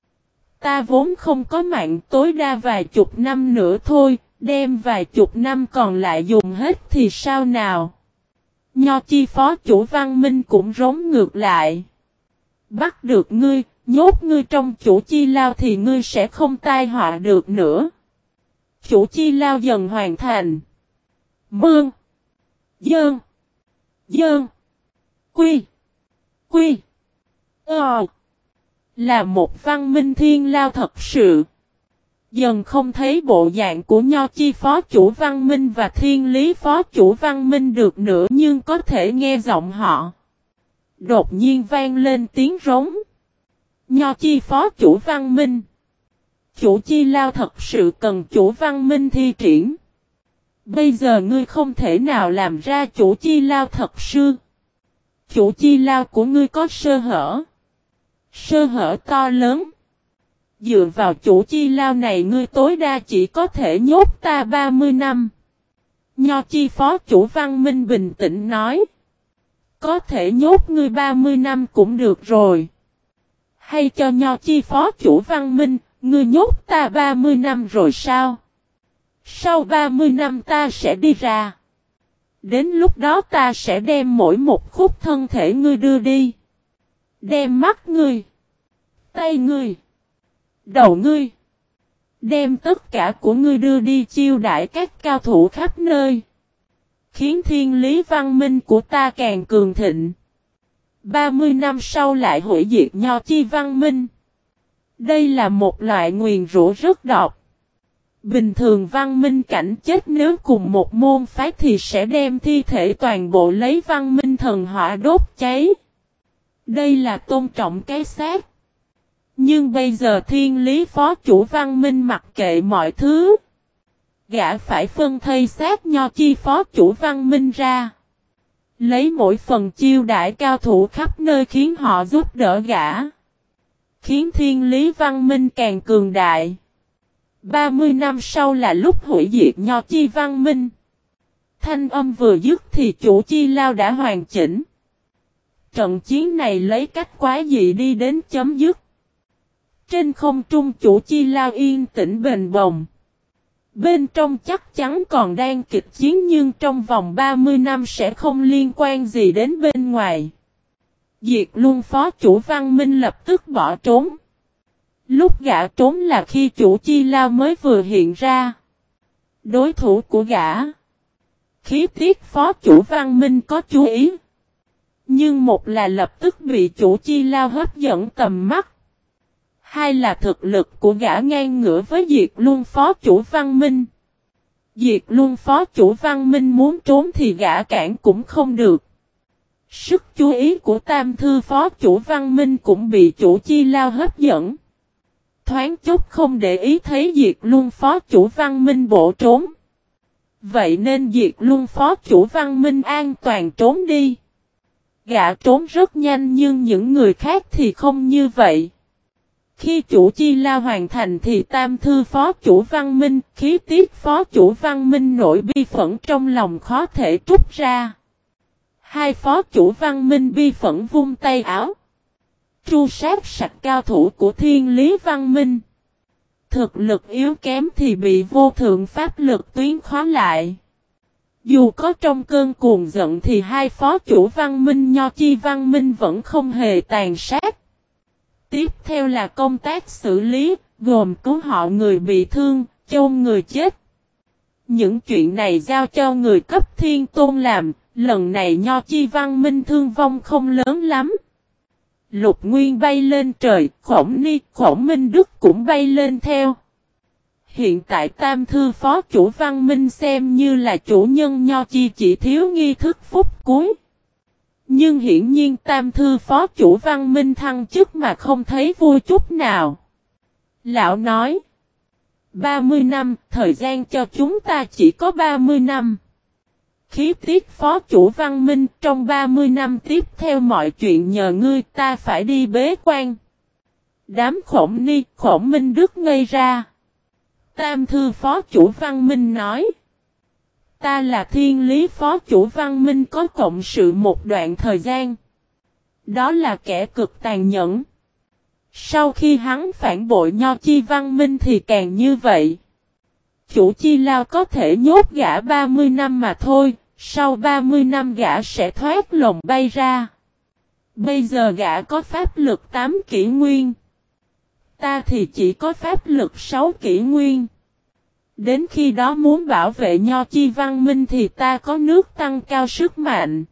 Ta vốn không có mạng, tối đa vài chục năm nữa thôi, đem vài chục năm còn lại dùng hết thì sao nào? Nho chi phó chủ văn minh cũng rống ngược lại. Bắt được ngươi, nhốt ngươi trong chủ chi lao thì ngươi sẽ không tai họa được nữa. Chủ chi lao dần hoàn thành. Mương. Dơn. Dơn. Quy. Quy. Là một văn minh thiên lao thật sự. Dần không thấy bộ dạng của nho chi phó chủ văn minh và Thiên Lý phó chủ văn minh được nữa, nhưng có thể nghe giọng họ. Đột nhiên vang lên tiếng rống. Nho chi phó chủ văn minh. Chủ chi lao thật sự cần chủ văn minh thi triển. Bây giờ ngươi không thể nào làm ra chủ chi lao thật sư. Chủ chi lao của ngươi có sơ hở. Sơ hở to lớn. Dựa vào chủ chi lao này ngươi tối đa chỉ có thể nhốt ta 30 năm. Nho chi phó chủ văn minh bình tĩnh nói. Có thể nhốt ngươi 30 năm cũng được rồi. Hay cho nho chi phó chủ văn minh, ngươi nhốt ta 30 năm rồi sao? Sau 30 năm ta sẽ đi ra. Đến lúc đó ta sẽ đem mỗi một khúc thân thể ngươi đưa đi. Đem mắt ngươi, tay ngươi, đầu ngươi. Đem tất cả của ngươi đưa đi chiêu đãi các cao thủ khắp nơi. Khiến thiên lý văn minh của ta càng cường thịnh. 30 năm sau lại hủy diệt nho chi văn minh. Đây là một loại nguyền rủa rất độc. Bình thường văn minh cảnh chết nếu cùng một môn phái thì sẽ đem thi thể toàn bộ lấy văn minh thần hỏa đốt cháy. Đây là tôn trọng cái xác. Nhưng bây giờ thiên lý phó chủ văn minh mặc kệ mọi thứ. Gã phải phân thây xác Nho Chi phó chủ văn minh ra. Lấy mỗi phần chiêu đãi cao thủ khắp nơi khiến họ giúp đỡ gã. Khiến thiên lý văn minh càng cường đại. 30 năm sau là lúc hủy diệt Nho Chi văn minh. Thanh âm vừa dứt thì chủ Chi Lao đã hoàn chỉnh. Trận chiến này lấy cách quái dị đi đến chấm dứt. Trên không trung chủ Chi Lao yên tĩnh bền bồng. Bên trong chắc chắn còn đang kịch chiến nhưng trong vòng 30 năm sẽ không liên quan gì đến bên ngoài. Diệt Luân phó chủ văn minh lập tức bỏ trốn. Lúc gã trốn là khi chủ Chi Lao mới vừa hiện ra. Đối thủ của gã. Khí tiết phó chủ văn minh có chú ý. Nhưng một là lập tức bị chủ Chi Lao hấp dẫn tầm mắt. Hai là thực lực của gã ngang ngửa với Diệt Luân phó chủ văn minh. Diệt Luân phó chủ văn minh muốn trốn thì gã cản cũng không được. Sức chú ý của Tam Thư phó chủ văn minh cũng bị chủ Chi Lao hấp dẫn. Thoáng chút không để ý thấy Diệt Luân phó chủ văn minh bộ trốn. Vậy nên Diệt Luân phó chủ văn minh an toàn trốn đi. Gã trốn rất nhanh nhưng những người khác thì không như vậy. Khi chủ Chi Lao hoàn thành thì Tam Thư phó chủ văn minh, khí tiết phó chủ văn minh nổi bi phẫn trong lòng khó thể trút ra. Hai phó chủ văn minh bi phẫn vung tay áo. Tru sát sạch cao thủ của thiên lý văn minh. Thực lực yếu kém thì bị vô thượng pháp lực tuyến khóa lại. Dù có trong cơn cuồng giận thì hai phó chủ văn minh Nho Chi văn minh vẫn không hề tàn sát. Tiếp theo là công tác xử lý, gồm cứu họ người bị thương, chôn người chết. Những chuyện này giao cho người cấp thiên tôn làm, lần này Nho Chi văn minh thương vong không lớn lắm. Lục Nguyên bay lên trời, Khổng Minh Đức cũng bay lên theo. Hiện tại Tam Thư phó chủ văn minh xem như là chủ nhân Nho Chi chỉ thiếu nghi thức phút cuối. Nhưng hiển nhiên Tam Thư phó chủ văn minh thăng chức mà không thấy vui chút nào. Lão nói, 30 năm, thời gian cho chúng ta chỉ có 30 năm. Khí tiết phó chủ văn minh, trong 30 năm tiếp theo mọi chuyện nhờ ngươi, ta phải đi bế quan. Đám Khổng Minh Đức ngây ra. Tam Thư phó chủ văn minh nói, ta là thiên lý phó chủ văn minh có cộng sự một đoạn thời gian. Đó là kẻ cực tàn nhẫn. Sau khi hắn phản bội Nho Chi văn minh thì càng như vậy. Chủ Chi Lao có thể nhốt gã 30 năm mà thôi, sau 30 năm gã sẽ thoát lồng bay ra. Bây giờ gã có pháp lực 8 kỷ nguyên. Ta thì chỉ có pháp lực 6 kỷ nguyên. Đến khi đó muốn bảo vệ Nho Chi văn minh thì ta có nước tăng cao sức mạnh.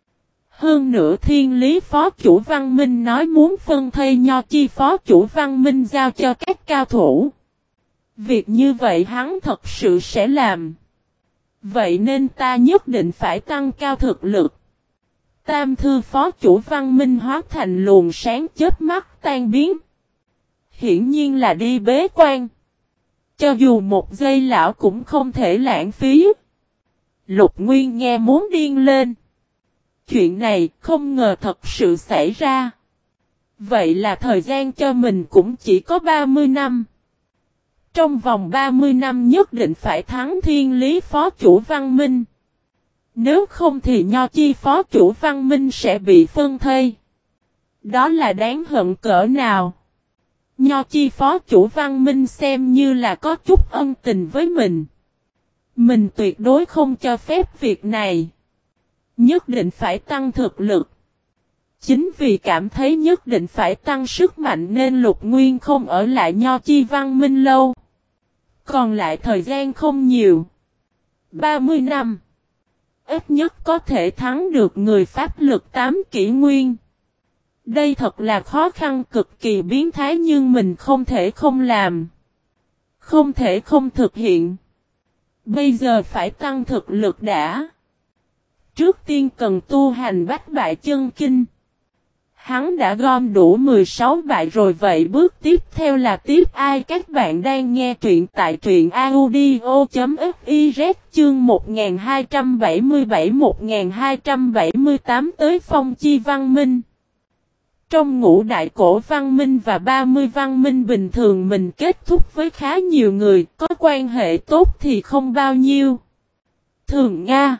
Hơn nữa thiên lý phó chủ văn minh nói muốn phân thây Nho Chi phó chủ văn minh giao cho các cao thủ. Việc như vậy hắn thật sự sẽ làm. Vậy nên ta nhất định phải tăng cao thực lực. Tam Thư phó chủ văn minh hóa thành luồng sáng chớp mắt tan biến. Hiển nhiên là đi bế quan. Cho dù một giây lão cũng không thể lãng phí. Lục Nguyên nghe muốn điên lên. Chuyện này không ngờ thật sự xảy ra. Vậy là thời gian cho mình cũng chỉ có 30 năm. Trong vòng 30 năm nhất định phải thắng thiên lý phó chủ văn minh. Nếu không thì Nho Chi phó chủ văn minh sẽ bị phân thây. Đó là đáng hận cỡ nào. Nho Chi phó chủ văn minh xem như là có chút ân tình với mình. Mình tuyệt đối không cho phép việc này. Nhất định phải tăng thực lực. Chính vì cảm thấy nhất định phải tăng sức mạnh nên Lục Nguyên không ở lại Nho Chi văn minh lâu. Còn lại thời gian không nhiều. 30 năm. Ít nhất có thể thắng được người pháp lực 8 kỷ nguyên. Đây thật là khó khăn cực kỳ biến thái nhưng mình không thể không làm. Không thể không thực hiện. Bây giờ phải tăng thực lực đã. Trước tiên cần tu hành bách bại chân kinh. Hắn đã gom đủ 16 bại rồi, vậy bước tiếp theo là tiếp ai? Các bạn đang nghe truyện tại truyện audio.fiz chương 1277-1278 tới phong chi văn minh. Trong ngũ đại cổ văn minh và 30 văn minh bình thường mình kết thúc với khá nhiều người, có quan hệ tốt thì không bao nhiêu. Thường Nga.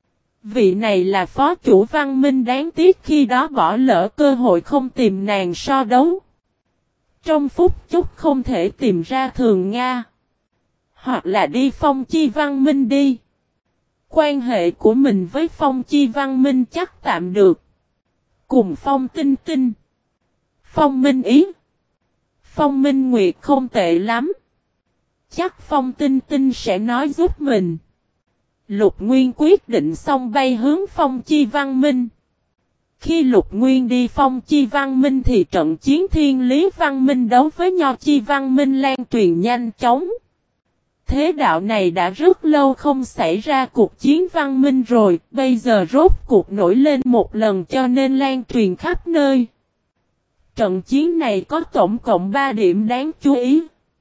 Vị này là phó chủ văn minh, đáng tiếc khi đó bỏ lỡ cơ hội không tìm nàng so đấu. Trong phút chốc không thể tìm ra Thường Nga. Hoặc là đi phong chi văn minh đi. Quan hệ của mình với phong chi văn minh chắc tạm được. Cùng phong tinh tinh. Phong minh ý. Phong minh nguyệt không tệ lắm. Chắc phong tinh tinh sẽ nói giúp mình. Lục Nguyên quyết định xong bay hướng phong chi văn minh. Khi Lục Nguyên đi phong chi văn minh thì trận chiến thiên lý văn minh đấu với nho chi văn minh lan truyền nhanh chóng. Thế đạo này đã rất lâu không xảy ra cuộc chiến văn minh rồi, bây giờ rốt cuộc nổi lên một lần cho nên lan truyền khắp nơi. Trận chiến này có tổng cộng 3 điểm đáng chú ý.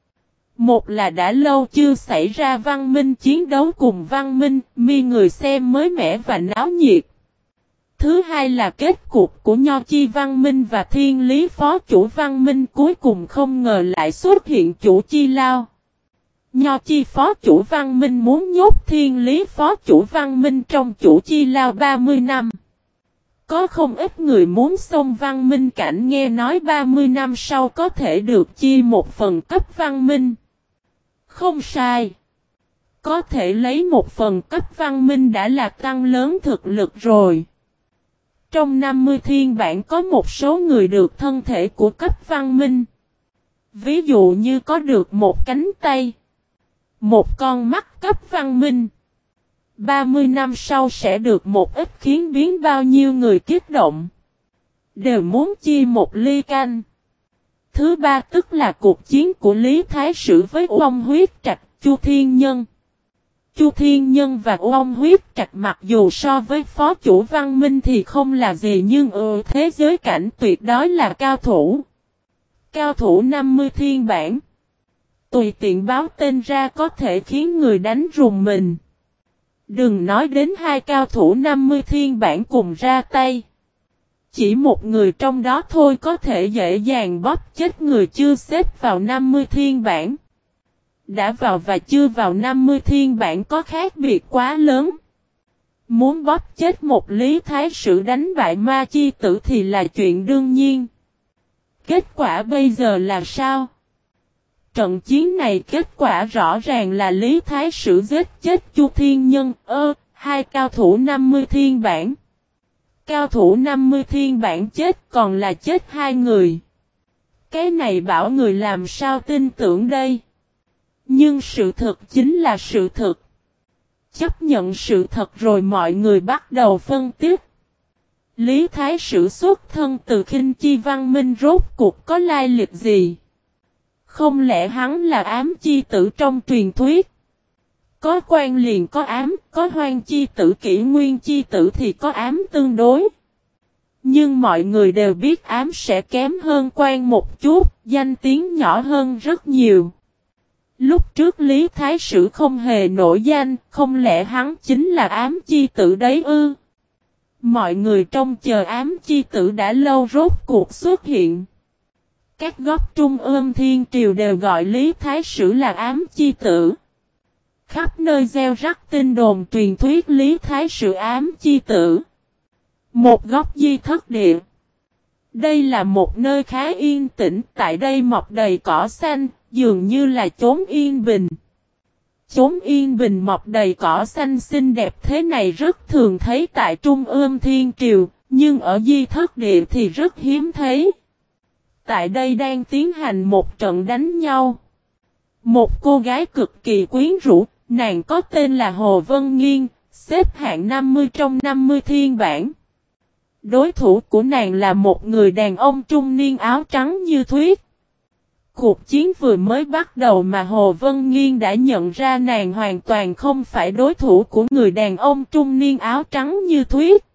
Một là đã lâu chưa xảy ra văn minh chiến đấu cùng văn minh, người xem mới mẻ và náo nhiệt. Thứ hai là kết cục của nho chi văn minh và thiên lý phó chủ văn minh, cuối cùng không ngờ lại xuất hiện chủ chi lao. Nho chi phó chủ văn minh muốn nhốt thiên lý phó chủ văn minh trong chủ chi lao 30 năm. Có không ít người muốn xông văn minh cảnh, nghe nói 30 năm sau có thể được chia một phần cấp văn minh. Không sai. Có thể lấy một phần cấp văn minh đã là tăng lớn thực lực rồi. Trong 50 thiên bản có một số người được thân thể của cấp văn minh. Ví dụ như có được một cánh tay, một con mắt cấp văn minh. 30 năm sau sẽ được một ít, khiến biến bao nhiêu người kích động. Đều muốn chia một ly canh. Thứ ba tức là cuộc chiến của Lý Thái Sử với Oông Huyết Trạch, Chu Thiên Nhân. Chu Thiên Nhân và Oông Huyết Trạch mặc dù so với phó chủ văn minh thì không là gì, nhưng ở thế giới cảnh tuyệt đối là cao thủ. Cao thủ 50 thiên bản. Tùy tiện báo tên ra có thể khiến người đánh rùng mình. Đừng nói đến hai cao thủ 50 thiên bản cùng ra tay. Chỉ một người trong đó thôi có thể dễ dàng bóp chết người chưa xếp vào 50 thiên bản. Đã vào và chưa vào 50 thiên bản có khác biệt quá lớn. Muốn bóp chết một Lý Thái Sử đánh bại Ma Chi Tử thì là chuyện đương nhiên. Kết quả bây giờ là sao? Trận chiến này kết quả rõ ràng là Lý Thái Sử giết chết Chu Thiên Nhân, hai cao thủ 50 thiên bản. Cao thủ 50 thiên bản chết còn là chết hai người. Cái này bảo người làm sao tin tưởng đây? Nhưng sự thật chính là sự thật. Chấp nhận sự thật rồi mọi người bắt đầu phân tích. Lý Thái Sử xuất thân từ Khinh Chi văn minh, rốt cuộc có lai lịch gì? Không lẽ hắn là ám chi tử trong truyền thuyết? Có quan liền có ám, có hoang chi tử kỷ nguyên chi tử thì có ám tương đối. Nhưng mọi người đều biết ám sẽ kém hơn quan một chút, danh tiếng nhỏ hơn rất nhiều. Lúc trước Lý Thái Sử không hề nổi danh, không lẽ hắn chính là ám chi tử đấy ư? Mọi người trông chờ ám chi tử đã lâu rốt cuộc xuất hiện. Các góc trung ương thiên triều đều gọi Lý Thái Sử là ám chi tử. Khắp nơi gieo rắc tin đồn truyền thuyết Lý Thái Sử ám chi tử. Một góc di thất địa. Đây là một nơi khá yên tĩnh, tại đây mọc đầy cỏ xanh, dường như là chốn yên bình. Chốn yên bình mọc đầy cỏ xanh xinh đẹp thế này rất thường thấy tại trung ương thiên triều, nhưng ở di thất địa thì rất hiếm thấy. Tại đây đang tiến hành một trận đánh nhau. Một cô gái cực kỳ quyến rũ, nàng có tên là Hồ Vân Nghiên, xếp hạng 50 trong 50 thiên bản. Đối thủ của nàng là một người đàn ông trung niên áo trắng như tuyết. Cuộc chiến vừa mới bắt đầu mà Hồ Vân Nghiên đã nhận ra nàng hoàn toàn không phải đối thủ của người đàn ông trung niên áo trắng như tuyết.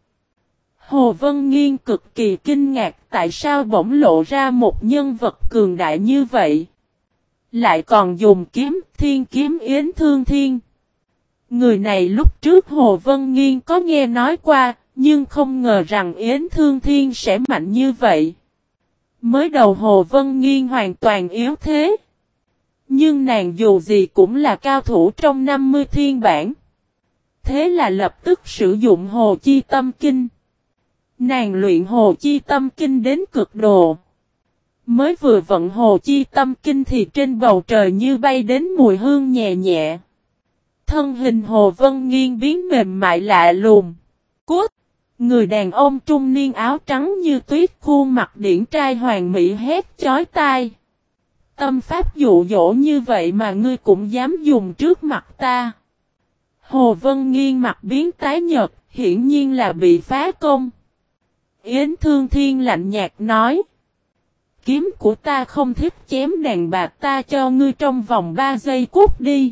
Hồ Vân Nghiên cực kỳ kinh ngạc tại sao bỗng lộ ra một nhân vật cường đại như vậy. Lại còn dùng kiếm Thiên Kiếm Yến Thương Thiên. Người này lúc trước Hồ Vân Nghiên có nghe nói qua, nhưng không ngờ rằng Yến Thương Thiên sẽ mạnh như vậy. Mới đầu Hồ Vân Nghiên hoàn toàn yếu thế. Nhưng nàng dù gì cũng là cao thủ trong 50 thiên bản. Thế là lập tức sử dụng Hồ Chi Tâm Kinh. Nàng luyện Hồ Chi Tâm Kinh đến cực độ. Mới vừa vận Hồ Chi Tâm Kinh thì trên bầu trời như bay đến mùi hương nhẹ nhẹ. Thân hình Hồ Vân Nghiên biến mềm mại lạ lùng. Cút! Người đàn ông trung niên áo trắng như tuyết khuôn mặt điển trai hoàn mỹ hét chói tai. Tâm pháp dụ dỗ như vậy mà ngươi cũng dám dùng trước mặt ta. Hồ Vân Nghiên mặt biến tái nhợt, hiển nhiên là bị phá công. Yến Thương Thiên lạnh nhạt nói. Kiếm của ta không thích chém đàn bạc, ta cho ngươi trong vòng 3 giây cút đi.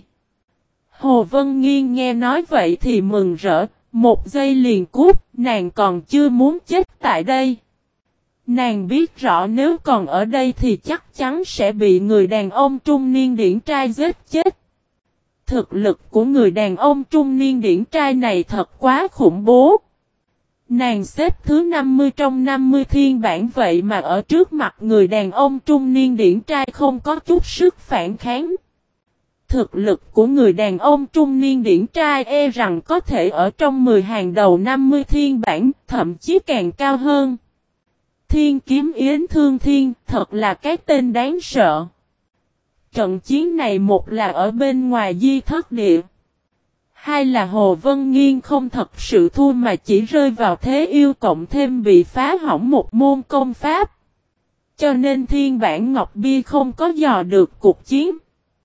Hồ Vân Nghiên nghe nói vậy thì mừng rỡ, 1 giây liền cút, nàng còn chưa muốn chết tại đây. Nàng biết rõ nếu còn ở đây thì chắc chắn sẽ bị người đàn ông trung niên điển trai giết chết. Thực lực của người đàn ông trung niên điển trai này thật quá khủng bố. Nàng xếp thứ 50 trong 50 thiên bản vậy mà ở trước mặt người đàn ông trung niên điển trai không có chút sức phản kháng. Thực lực của người đàn ông trung niên điển trai e rằng có thể ở trong 10 hàng đầu 50 thiên bản, thậm chí càng cao hơn. Thiên Kiếm Yến Thương Thiên thật là cái tên đáng sợ. Trận chiến này một là ở bên ngoài Di Thất Địa. Hai là Hồ Vân Nghiên không thật sự thua mà chỉ rơi vào thế yêu cộng thêm bị phá hỏng một môn công pháp. Cho nên thiên bản Ngọc Bia không có dò được cuộc chiến.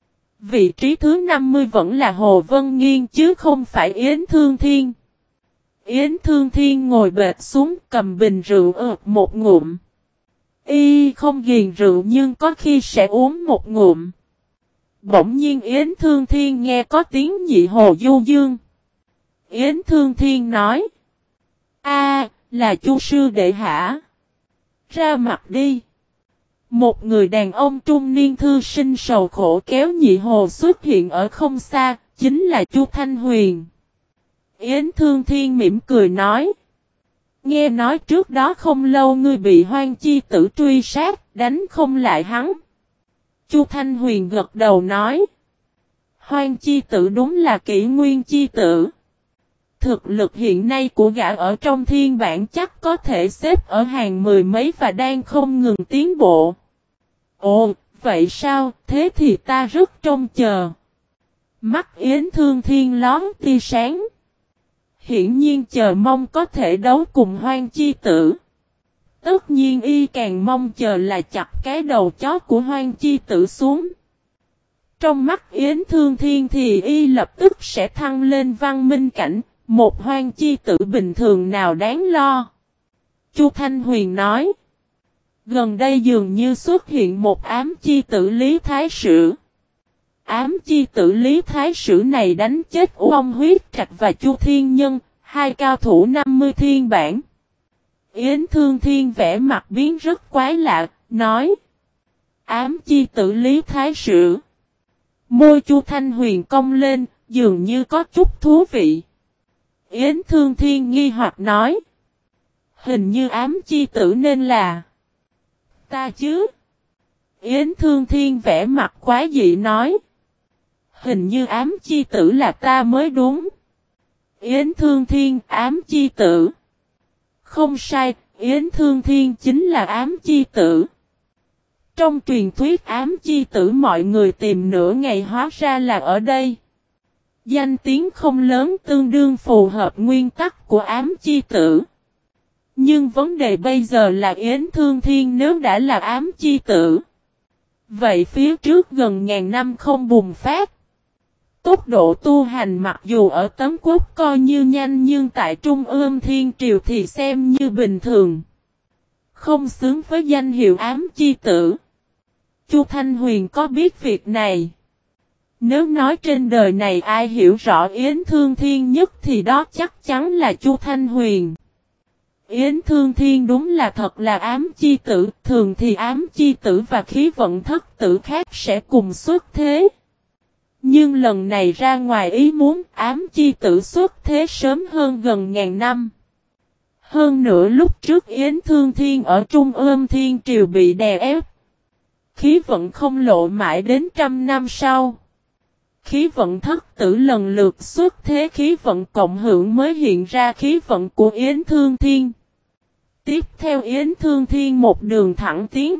Vị trí thứ 50 vẫn là Hồ Vân Nghiên chứ không phải Yến Thương Thiên. Yến Thương Thiên ngồi bệt xuống cầm bình rượu một ngụm. Y không ghiền rượu nhưng có khi sẽ uống một ngụm. Bỗng nhiên Yến Thương Thiên nghe có tiếng nhị hồ du dương. Yến Thương Thiên nói. Là Chu sư đệ hả? Ra mặt đi. Một người đàn ông trung niên thư sinh sầu khổ kéo nhị hồ xuất hiện ở không xa, chính là Chu Thanh Huyền. Yến Thương Thiên mỉm cười nói. Nghe nói trước đó không lâu ngươi bị Hoang Chi Tử truy sát, đánh không lại hắn. Chu Thanh Huyền gật đầu nói. Hoang Chi Tử đúng là Kỷ Nguyên Chi Tử. Thực lực hiện nay của gã ở trong thiên bản chắc có thể xếp ở hàng 10 mấy và đang không ngừng tiến bộ. Ồ, vậy sao, thế thì ta rất trông chờ. Mắt Yến Thương Thiên lón tia sáng. Hiển nhiên chờ mong có thể đấu cùng Hoang Chi Tử. Tất nhiên y càng mong chờ là chặt cái đầu chó của Hoang Chi Tử xuống. Trong mắt Yến Thương Thiên thì y lập tức sẽ thăng lên văn minh cảnh, một Hoang Chi Tử bình thường nào đáng lo. Chu Thanh Huyền nói. Gần đây dường như xuất hiện một ám chi tử Lý Thái Sử. Ám chi tử Lý Thái Sử này đánh chết Uông Huyết Trạch và Chu Thiên Nhân, hai cao thủ 50 thiên bản. Yến Thương Thiên vẽ mặt biến rất quái lạ, nói. Ám chi tử Lý Thái Sử. Môi Chu Thanh Huyền cong lên, dường như có chút thú vị. Yến Thương Thiên nghi hoặc nói. Hình như ám chi tử nên là ta chứ. Yến Thương Thiên vẽ mặt quái dị nói. Hình như ám chi tử là ta mới đúng. Yến Thương Thiên ám chi tử. Không sai, Yến Thương Thiên chính là ám chi tử. Trong truyền thuyết ám chi tử mọi người tìm nửa ngày hóa ra là ở đây. Danh tiếng không lớn tương đương phù hợp nguyên tắc của ám chi tử. Nhưng vấn đề bây giờ là Yến Thương Thiên nếu đã là ám chi tử. Vậy phía trước gần ngàn năm không bùng phát. Tốc độ tu hành mặc dù ở Tấn Quốc coi như nhanh nhưng tại Trung ương Thiên Triều thì xem như bình thường. Không xứng với danh hiệu ám chi tử. Chu Thanh Huyền có biết việc này. Nếu nói trên đời này ai hiểu rõ Yến Thương Thiên nhất thì đó chắc chắn là Chu Thanh Huyền. Yến Thương Thiên đúng là thật là ám chi tử, thường thì ám chi tử và khí vận thất tử khác sẽ cùng xuất thế. Nhưng lần này ra ngoài ý muốn, ám chi tử xuất thế sớm hơn gần ngàn năm. Hơn nữa lúc trước Yến Thương Thiên ở Trung ương Thiên Triều bị đè ép. Khí vận không lộ mãi đến 100 năm sau. Khí vận thất tử lần lượt xuất thế, khí vận cộng hưởng mới hiện ra khí vận của Yến Thương Thiên. Tiếp theo Yến Thương Thiên một đường thẳng tiến.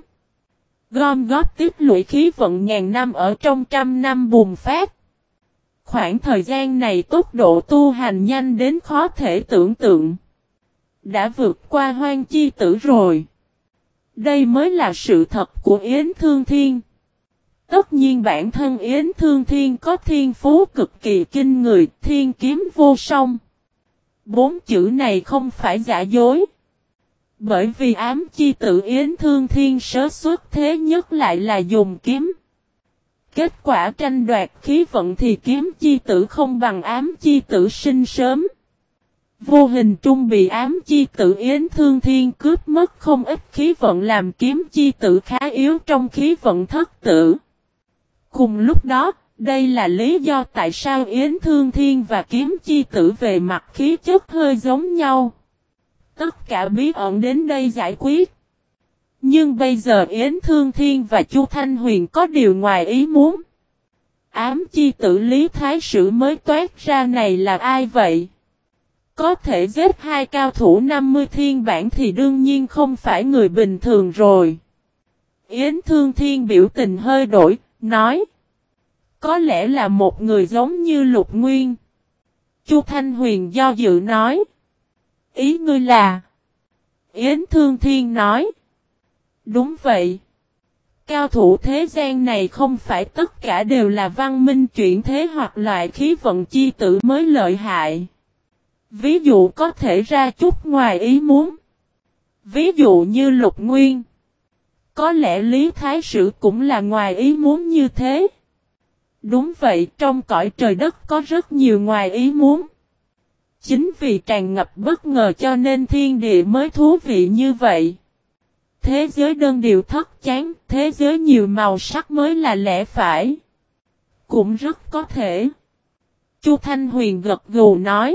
Gom góp tích lũy khí vận ngàn năm ở trong 100 năm bùng phát. Khoảng thời gian này tốc độ tu hành nhanh đến khó thể tưởng tượng. Đã vượt qua Hoang Chi Tử rồi. Đây mới là sự thật của Yến Thương Thiên. Tất nhiên bản thân Yến Thương Thiên có thiên phú cực kỳ kinh người, thiên kiếm vô song. 4 chữ này không phải giả dối. Bởi vì ám chi tử Yến Thương Thiên sớ xuất thế nhất lại là dùng kiếm. Kết quả tranh đoạt khí vận thì kiếm chi tử không bằng ám chi tử sinh sớm. Vô hình trung bị ám chi tử Yến Thương Thiên cướp mất không ít khí vận, làm kiếm chi tử khá yếu trong khí vận thất tử. Cùng lúc đó, đây là lý do tại sao Yến Thương Thiên và kiếm chi tử về mặt khí chất hơi giống nhau. Tất cả bí ẩn đến đây giải quyết. Nhưng bây giờ Yến Thương Thiên và Chu Thanh Huyền có điều ngoài ý muốn. Ám chi tử Lý Thái Sử mới toát ra này là ai vậy? Có thể giết 2 cao thủ 50 thiên bản thì đương nhiên không phải người bình thường rồi. Yến Thương Thiên biểu tình hơi đổi, nói. Có lẽ là một người giống như Lục Nguyên. Chu Thanh Huyền do dự nói. Ý ngươi là? Yến Thương Thiên nói. Đúng vậy. Cao thủ thế gian này không phải tất cả đều là văn minh chuyển thế hoặc loại khí vận chi tử mới lợi hại. Ví dụ có thể ra chút ngoài ý muốn. Ví dụ như Lục Nguyên. Có lẽ Lý Thái Sử cũng là ngoài ý muốn như thế. Đúng vậy, trong cõi trời đất có rất nhiều ngoài ý muốn. Chính vì tràn ngập bất ngờ cho nên thiên địa mới thú vị như vậy. Thế giới đơn điệu thất chán, thế giới nhiều màu sắc mới là lẽ phải. Cũng rất có thể. Chu Thanh Huyền gật gù nói.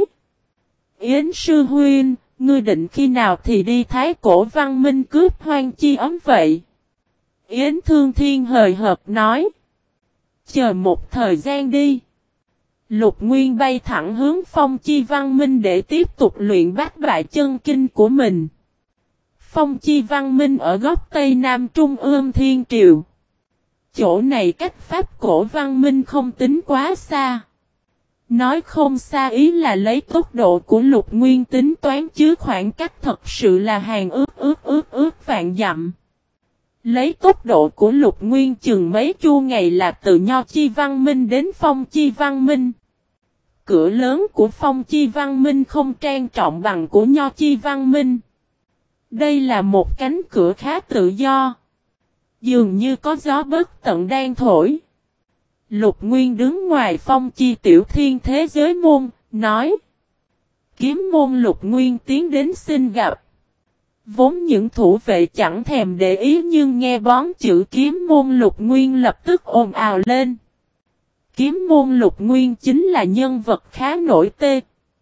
Yến Sư Huynh, ngươi định khi nào thì đi Thái Cổ Văn Minh cướp Hoang Chi Ấm vậy? Yến Thương Thiên hời hợt nói. Chờ một thời gian đi. Lục Nguyên bay thẳng hướng Phong Chi Văn Minh để tiếp tục luyện bát bại chân kinh của mình. Phong Chi Văn Minh ở góc Tây Nam Trung ương Thiên Triều. Chỗ này cách Pháp Cổ Văn Minh không tính quá xa. Nói không xa ý là lấy tốc độ của Lục Nguyên tính toán chứ khoảng cách thật sự là hàng ước vạn dặm. Lấy tốc độ của Lục Nguyên chừng mấy chu ngày là từ Nho Chi Văn Minh đến Phong Chi Văn Minh. Cửa lớn của Phong Chi Văn Minh không trang trọng bằng của Nho Chi Văn Minh. Đây là một cánh cửa khá tự do. Dường như có gió bất tận đang thổi. Lục Nguyên đứng ngoài Phong Chi Tiểu Thiên thế giới môn, nói. Kiếm môn Lục Nguyên tiến đến xin gặp. Vốn những thủ vệ chẳng thèm để ý nhưng nghe bón chữ kiếm môn Lục Nguyên lập tức ồn ào lên. Kiếm môn Lục Nguyên chính là nhân vật khá nổi tê.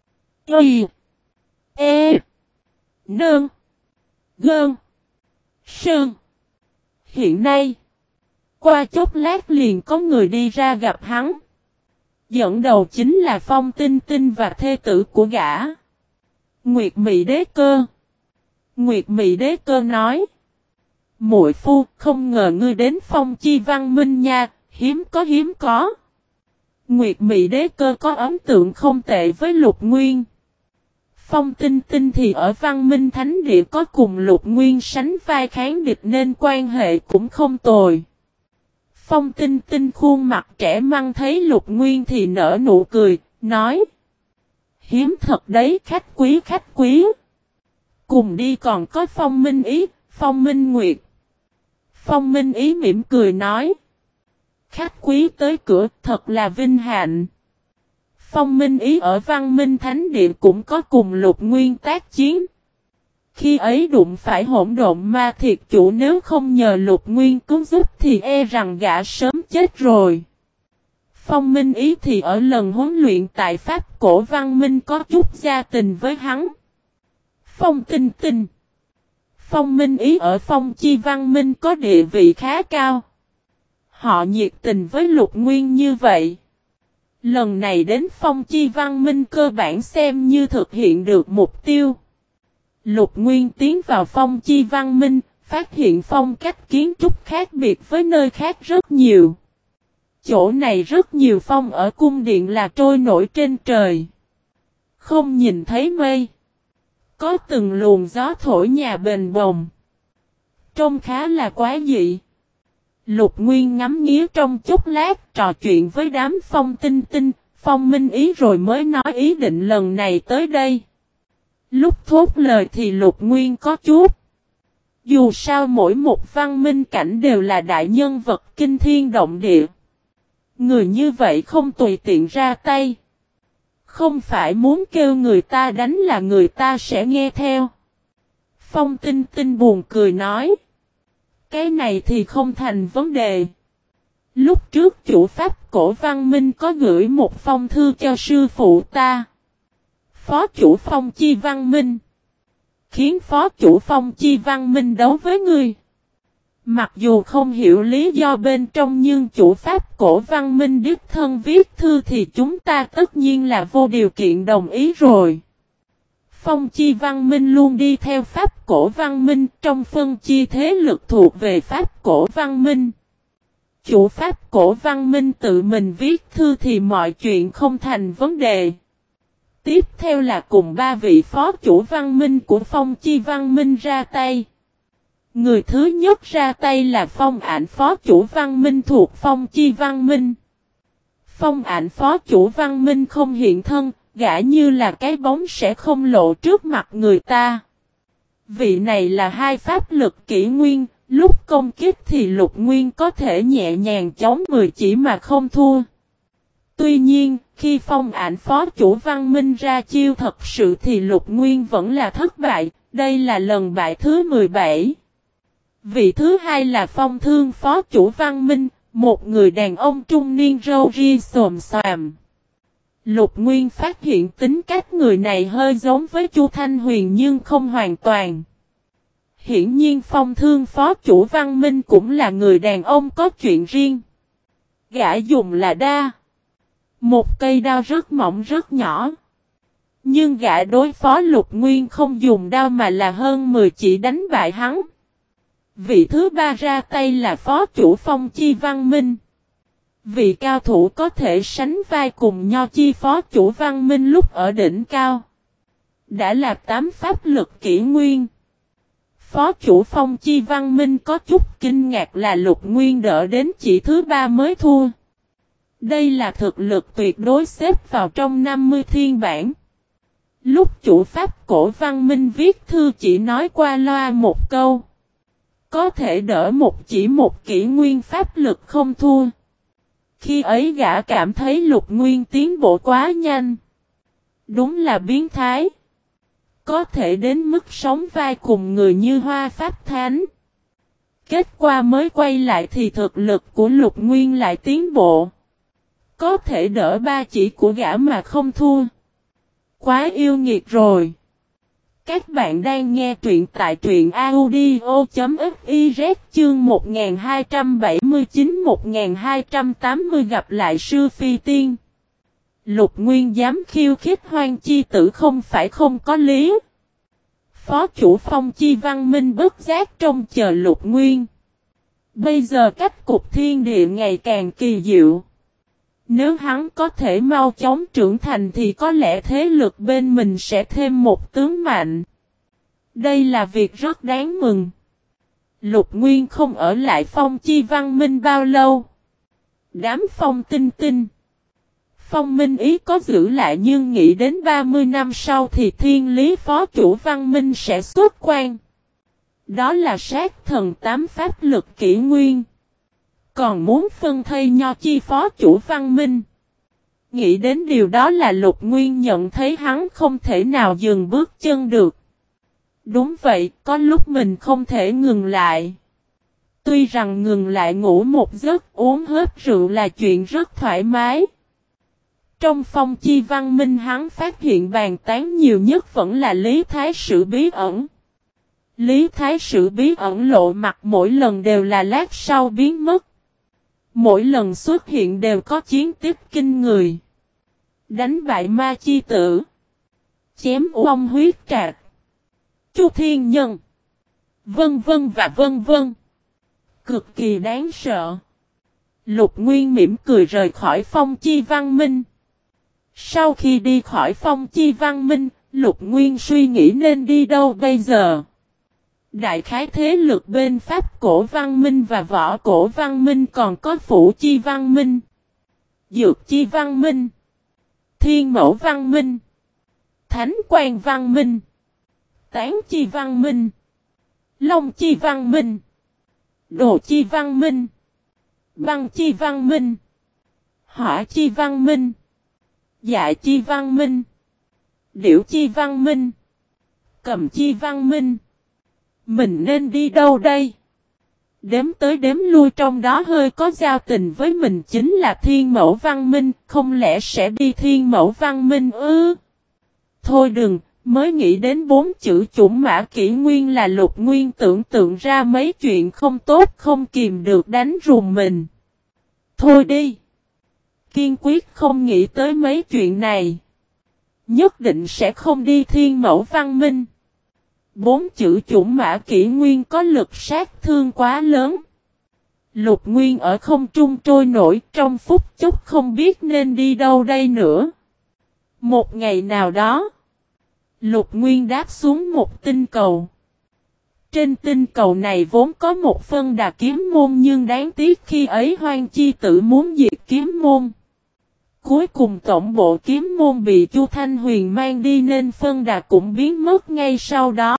Y. E. Nơn. Gơn. Sơn. Hiện nay, qua chốc lát liền có người đi ra gặp hắn. Dẫn đầu chính là Phong Tinh Tinh và thê tử của gã. Nguyệt Mị Đế Cơ. Nguyệt Mị Đế Cơ nói. Muội phu, không ngờ ngươi đến Phong Chi Văn Minh nha, hiếm có. Nguyệt Mị Đế Cơ có ấn tượng không tệ với Lục Nguyên. Phong Tinh Tinh thì ở Văn Minh Thánh Địa có cùng Lục Nguyên sánh vai kháng địch nên quan hệ cũng không tồi. Phong Tinh Tinh khuôn mặt trẻ măng thấy Lục Nguyên thì nở nụ cười, nói. Hiếm thật đấy khách quý. Cùng đi còn có Phong Minh Ý, Phong Minh Nguyệt. Phong Minh Ý mỉm cười nói. Khách quý tới cửa thật là vinh hạnh. Phong Minh Ý ở Văn Minh Thánh Địa cũng có cùng Lục Nguyên tác chiến. Khi ấy đụng phải hỗn độn ma thiệt chủ, nếu không nhờ Lục Nguyên cứu giúp thì e rằng gã sớm chết rồi. Phong Minh Ý thì ở lần huấn luyện tại Pháp Cổ Văn Minh có chút gia tình với hắn. Phong Tinh Tinh. Phong Minh Ý ở Phong Chi Văn Minh có địa vị khá cao. Họ nhiệt tình với Lục Nguyên như vậy. Lần này đến Phong Chi Văn Minh cơ bản xem như thực hiện được mục tiêu. Lục Nguyên tiến vào Phong Chi Văn Minh, phát hiện phong cách kiến trúc khác biệt với nơi khác rất nhiều. Chỗ này rất nhiều phong ở cung điện là trôi nổi trên trời. Không nhìn thấy mây. Có từng luồng gió thổi nhà bềnh bồng. Trông khá là quá dị. Lục Nguyên ngắm nghía trong chốc lát, trò chuyện với đám Phong Tinh Tinh, Phong Minh Ý rồi mới nói ý định lần này tới đây. Lúc thốt lời thì Lục Nguyên có chút. Dù sao mỗi một văn minh cảnh đều là đại nhân vật kinh thiên động địa. Người như vậy không tùy tiện ra tay. Không phải muốn kêu người ta đánh là người ta sẽ nghe theo. Phong Tinh Tinh buồn cười nói. Cái này thì không thành vấn đề. Lúc trước chủ Pháp Cổ Văn Minh có gửi một phong thư cho sư phụ ta. Phó chủ Phong Chi Văn Minh. Khiến phó chủ Phong Chi Văn Minh đấu với ngươi. Mặc dù không hiểu lý do bên trong nhưng chủ Pháp Cổ Văn Minh đích thân viết thư thì chúng ta tất nhiên là vô điều kiện đồng ý rồi. Phong Chi Văn Minh luôn đi theo Pháp Cổ Văn Minh trong phân chia thế lực thuộc về Pháp Cổ Văn Minh. Chủ Pháp Cổ Văn Minh tự mình viết thư thì mọi chuyện không thành vấn đề. Tiếp theo là cùng ba vị phó chủ Văn Minh của Phong Chi Văn Minh ra tay. Người thứ nhất ra tay là Phong Ảnh phó chủ Văn Minh thuộc Phong Chi Văn Minh. Phong Ảnh phó chủ Văn Minh không hiện thân, gã như là cái bóng sẽ không lộ trước mặt người ta. Vị này là hai pháp lực kỷ nguyên, lúc công kích thì Lục Nguyên có thể nhẹ nhàng chống 10 chỉ mà không thua. Tuy nhiên, khi Phong Ảnh phó chủ Văn Minh ra chiêu thật sự thì Lục Nguyên vẫn là thất bại, đây là lần bại thứ 17. Vị thứ hai là Phong Thương phó chủ Văn Minh, một người đàn ông trung niên râu ria xồm xoàm. Lục Nguyên phát hiện tính cách người này hơi giống với Chu Thanh Huyền nhưng không hoàn toàn. Hiển nhiên Phong Thương phó chủ Văn Minh cũng là người đàn ông có chuyện riêng. Gã dùng là đa. Một cây đao rất mỏng rất nhỏ. Nhưng gã đối phó Lục Nguyên không dùng đao mà là hơn 10 chỉ đánh bại hắn. Vị thứ ba ra tay là phó chủ Phong Chi Văn Minh. Vị cao thủ có thể sánh vai cùng Nho Chi phó chủ Văn Minh lúc ở đỉnh cao. Đã là 8 pháp lực kỷ nguyên. Phó chủ Phong Chi Văn Minh có chút kinh ngạc là Lục Nguyên đỡ đến chỉ thứ ba mới thua. Đây là thực lực tuyệt đối xếp vào trong 50 thiên bản. Lúc chủ Pháp Cổ Văn Minh viết thư chỉ nói qua loa một câu. Có thể đỡ một kỷ nguyên pháp lực không thua. Khi ấy gã cảm thấy Lục Nguyên tiến bộ quá nhanh. Đúng là biến thái. Có thể đến mức sống vai cùng người như Hoa Pháp Thánh. Kết quả mới quay lại thì thực lực của Lục Nguyên lại tiến bộ. Có thể đỡ ba chỉ của gã mà không thua. Quá yêu nghiệt rồi. Các bạn đang nghe truyện tại truyện audio.fiz chương 1279-1280 gặp lại sư phi tiên. Lục Nguyên dám khiêu khích Hoang Chi Tử không phải không có lý. Phó chủ Phong Chi Văn Minh bất giác trông chờ Lục Nguyên. Bây giờ cách cục thiên địa ngày càng kỳ diệu. Nếu hắn có thể mau chóng trưởng thành thì có lẽ thế lực bên mình sẽ thêm một tướng mạnh. Đây là việc rất đáng mừng. Lục Nguyên không ở lại Phong Chi Văn Minh bao lâu. Đám Phong Tinh Tinh, Phong Minh Ý có giữ lại nhưng nghĩ đến 30 năm sau thì thiên lý phó chủ Văn Minh sẽ xuất quan. Đó là sát thần 8 pháp lực kỷ nguyên. Còn muốn phân thây Nho Chi phó chủ Văn Minh. Nghĩ đến điều đó là Lục Nguyên nhận thấy hắn không thể nào dừng bước chân được. Đúng vậy, có lúc mình không thể ngừng lại. Tuy rằng ngừng lại ngủ một giấc uống hết rượu là chuyện rất thoải mái. Trong phong chi Văn Minh hắn phát hiện bàn tán nhiều nhất vẫn là Lý Thái Sử bí ẩn. Lý Thái Sử bí ẩn lộ mặt mỗi lần đều là lát sau biến mất. Mỗi lần xuất hiện đều có chiến tích kinh người. Đánh bại ma chi tử. Chém oong huyết trạc. Chu Thiên Nhân. Vân vân và vân vân. Cực kỳ đáng sợ. Lục Nguyên mỉm cười rời khỏi phong chi Văn Minh. Sau khi đi khỏi phong chi Văn Minh, Lục Nguyên suy nghĩ nên đi đâu bây giờ. Đại khái thế lực bên Pháp cổ Văn Minh và Võ cổ Văn Minh còn có Phủ chi Văn Minh, Dược chi Văn Minh, Thiên mẫu Văn Minh, Thánh quan Văn Minh, Tán chi Văn Minh, Long chi Văn Minh, Đồ chi Văn Minh, Băng chi Văn Minh, Hỏa chi Văn Minh, Dạ chi Văn Minh, Điểu chi Văn Minh, Cầm chi Văn Minh. Mình nên đi đâu đây? Đếm tới đếm lui trong đó hơi có giao tình với mình chính là Thiên Mẫu Văn Minh, không lẽ sẽ đi Thiên Mẫu Văn Minh ư? Thôi đừng, mới nghĩ đến 4 chữ chủng mã kỷ nguyên là Lục Nguyên tưởng tượng ra mấy chuyện không tốt không kìm được đánh rùng mình. Thôi đi! Kiên quyết không nghĩ tới mấy chuyện này. Nhất định sẽ không đi Thiên Mẫu Văn Minh. 4 chữ chủng mã kỷ nguyên có lực sát thương quá lớn. Lục Nguyên ở không trung trôi nổi trong phút chốc không biết nên đi đâu đây nữa. Một ngày nào đó, Lục Nguyên đáp xuống một tinh cầu. Trên tinh cầu này vốn có một phân đà kiếm môn nhưng đáng tiếc khi ấy Hoang Chi Tử muốn diệt kiếm môn. Cuối cùng tổng bộ kiếm môn bị Chu Thanh Huyền mang đi nên phân đà cũng biến mất ngay sau đó.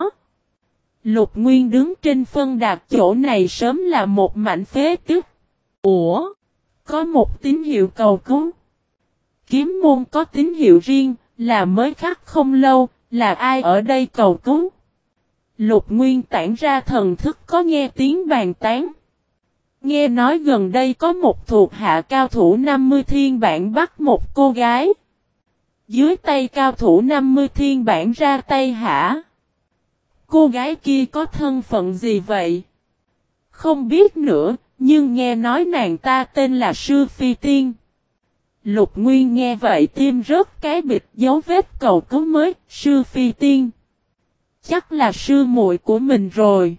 Lục Nguyên đứng trên phân đà chỗ này sớm là một mảnh phế tích. Ủa? Có một tín hiệu cầu cứu. Kiếm môn có tín hiệu riêng, là mới khắc không lâu, là ai ở đây cầu cứu? Lục Nguyên tản ra thần thức có nghe tiếng bàn tán. Nghe nói gần đây có một thuộc hạ cao thủ 50 thiên bản bắt một cô gái. Dưới tay cao thủ 50 thiên bản ra tay hả? Cô gái kia có thân phận gì vậy? Không biết nữa, nhưng nghe nói nàng ta tên là Sư Phi Tiên. Lục Nguyên nghe vậy tim rớt cái bịch dấu vết cầu cứu mới, Sư Phi Tiên. Chắc là sư muội của mình rồi.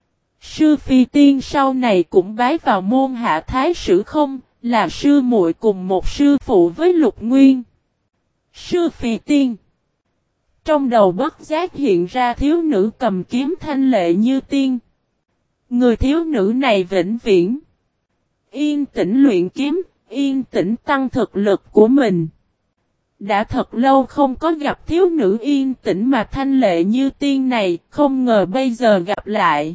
Sư Phi Tiên sau này cũng bái vào môn Hạ Thái Sử không, là sư muội cùng một sư phụ với Lục Nguyên. Sư Phi Tiên. Trong đầu bất giác hiện ra thiếu nữ cầm kiếm thanh lệ như tiên. Người thiếu nữ này vĩnh viễn yên tĩnh luyện kiếm, yên tĩnh tăng thực lực của mình. Đã thật lâu không có gặp thiếu nữ yên tĩnh mà thanh lệ như tiên này, không ngờ bây giờ gặp lại.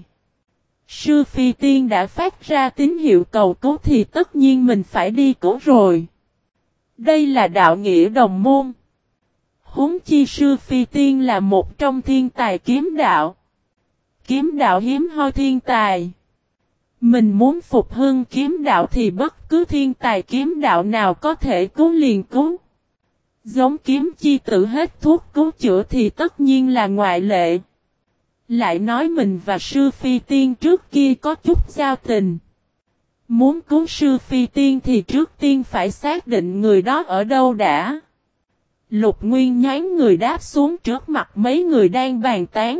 Sư Phi Tiên đã phát ra tín hiệu cầu cứu thì tất nhiên mình phải đi cứu rồi. Đây là đạo nghĩa đồng môn. Huống chi Sư Phi Tiên là một trong thiên tài kiếm đạo. Kiếm đạo hiếm hoi thiên tài. Mình muốn phục hưng kiếm đạo thì bất cứ thiên tài kiếm đạo nào có thể cứu liền cứu. Giống kiếm chi tử hết thuốc cứu chữa thì tất nhiên là ngoại lệ. Lại nói mình và Sư Phi Tiên trước kia có chút giao tình. Muốn cứu Sư Phi Tiên thì trước tiên phải xác định người đó ở đâu đã. Lục Nguyên nhánh người đáp xuống trước mặt mấy người đang bàn tán.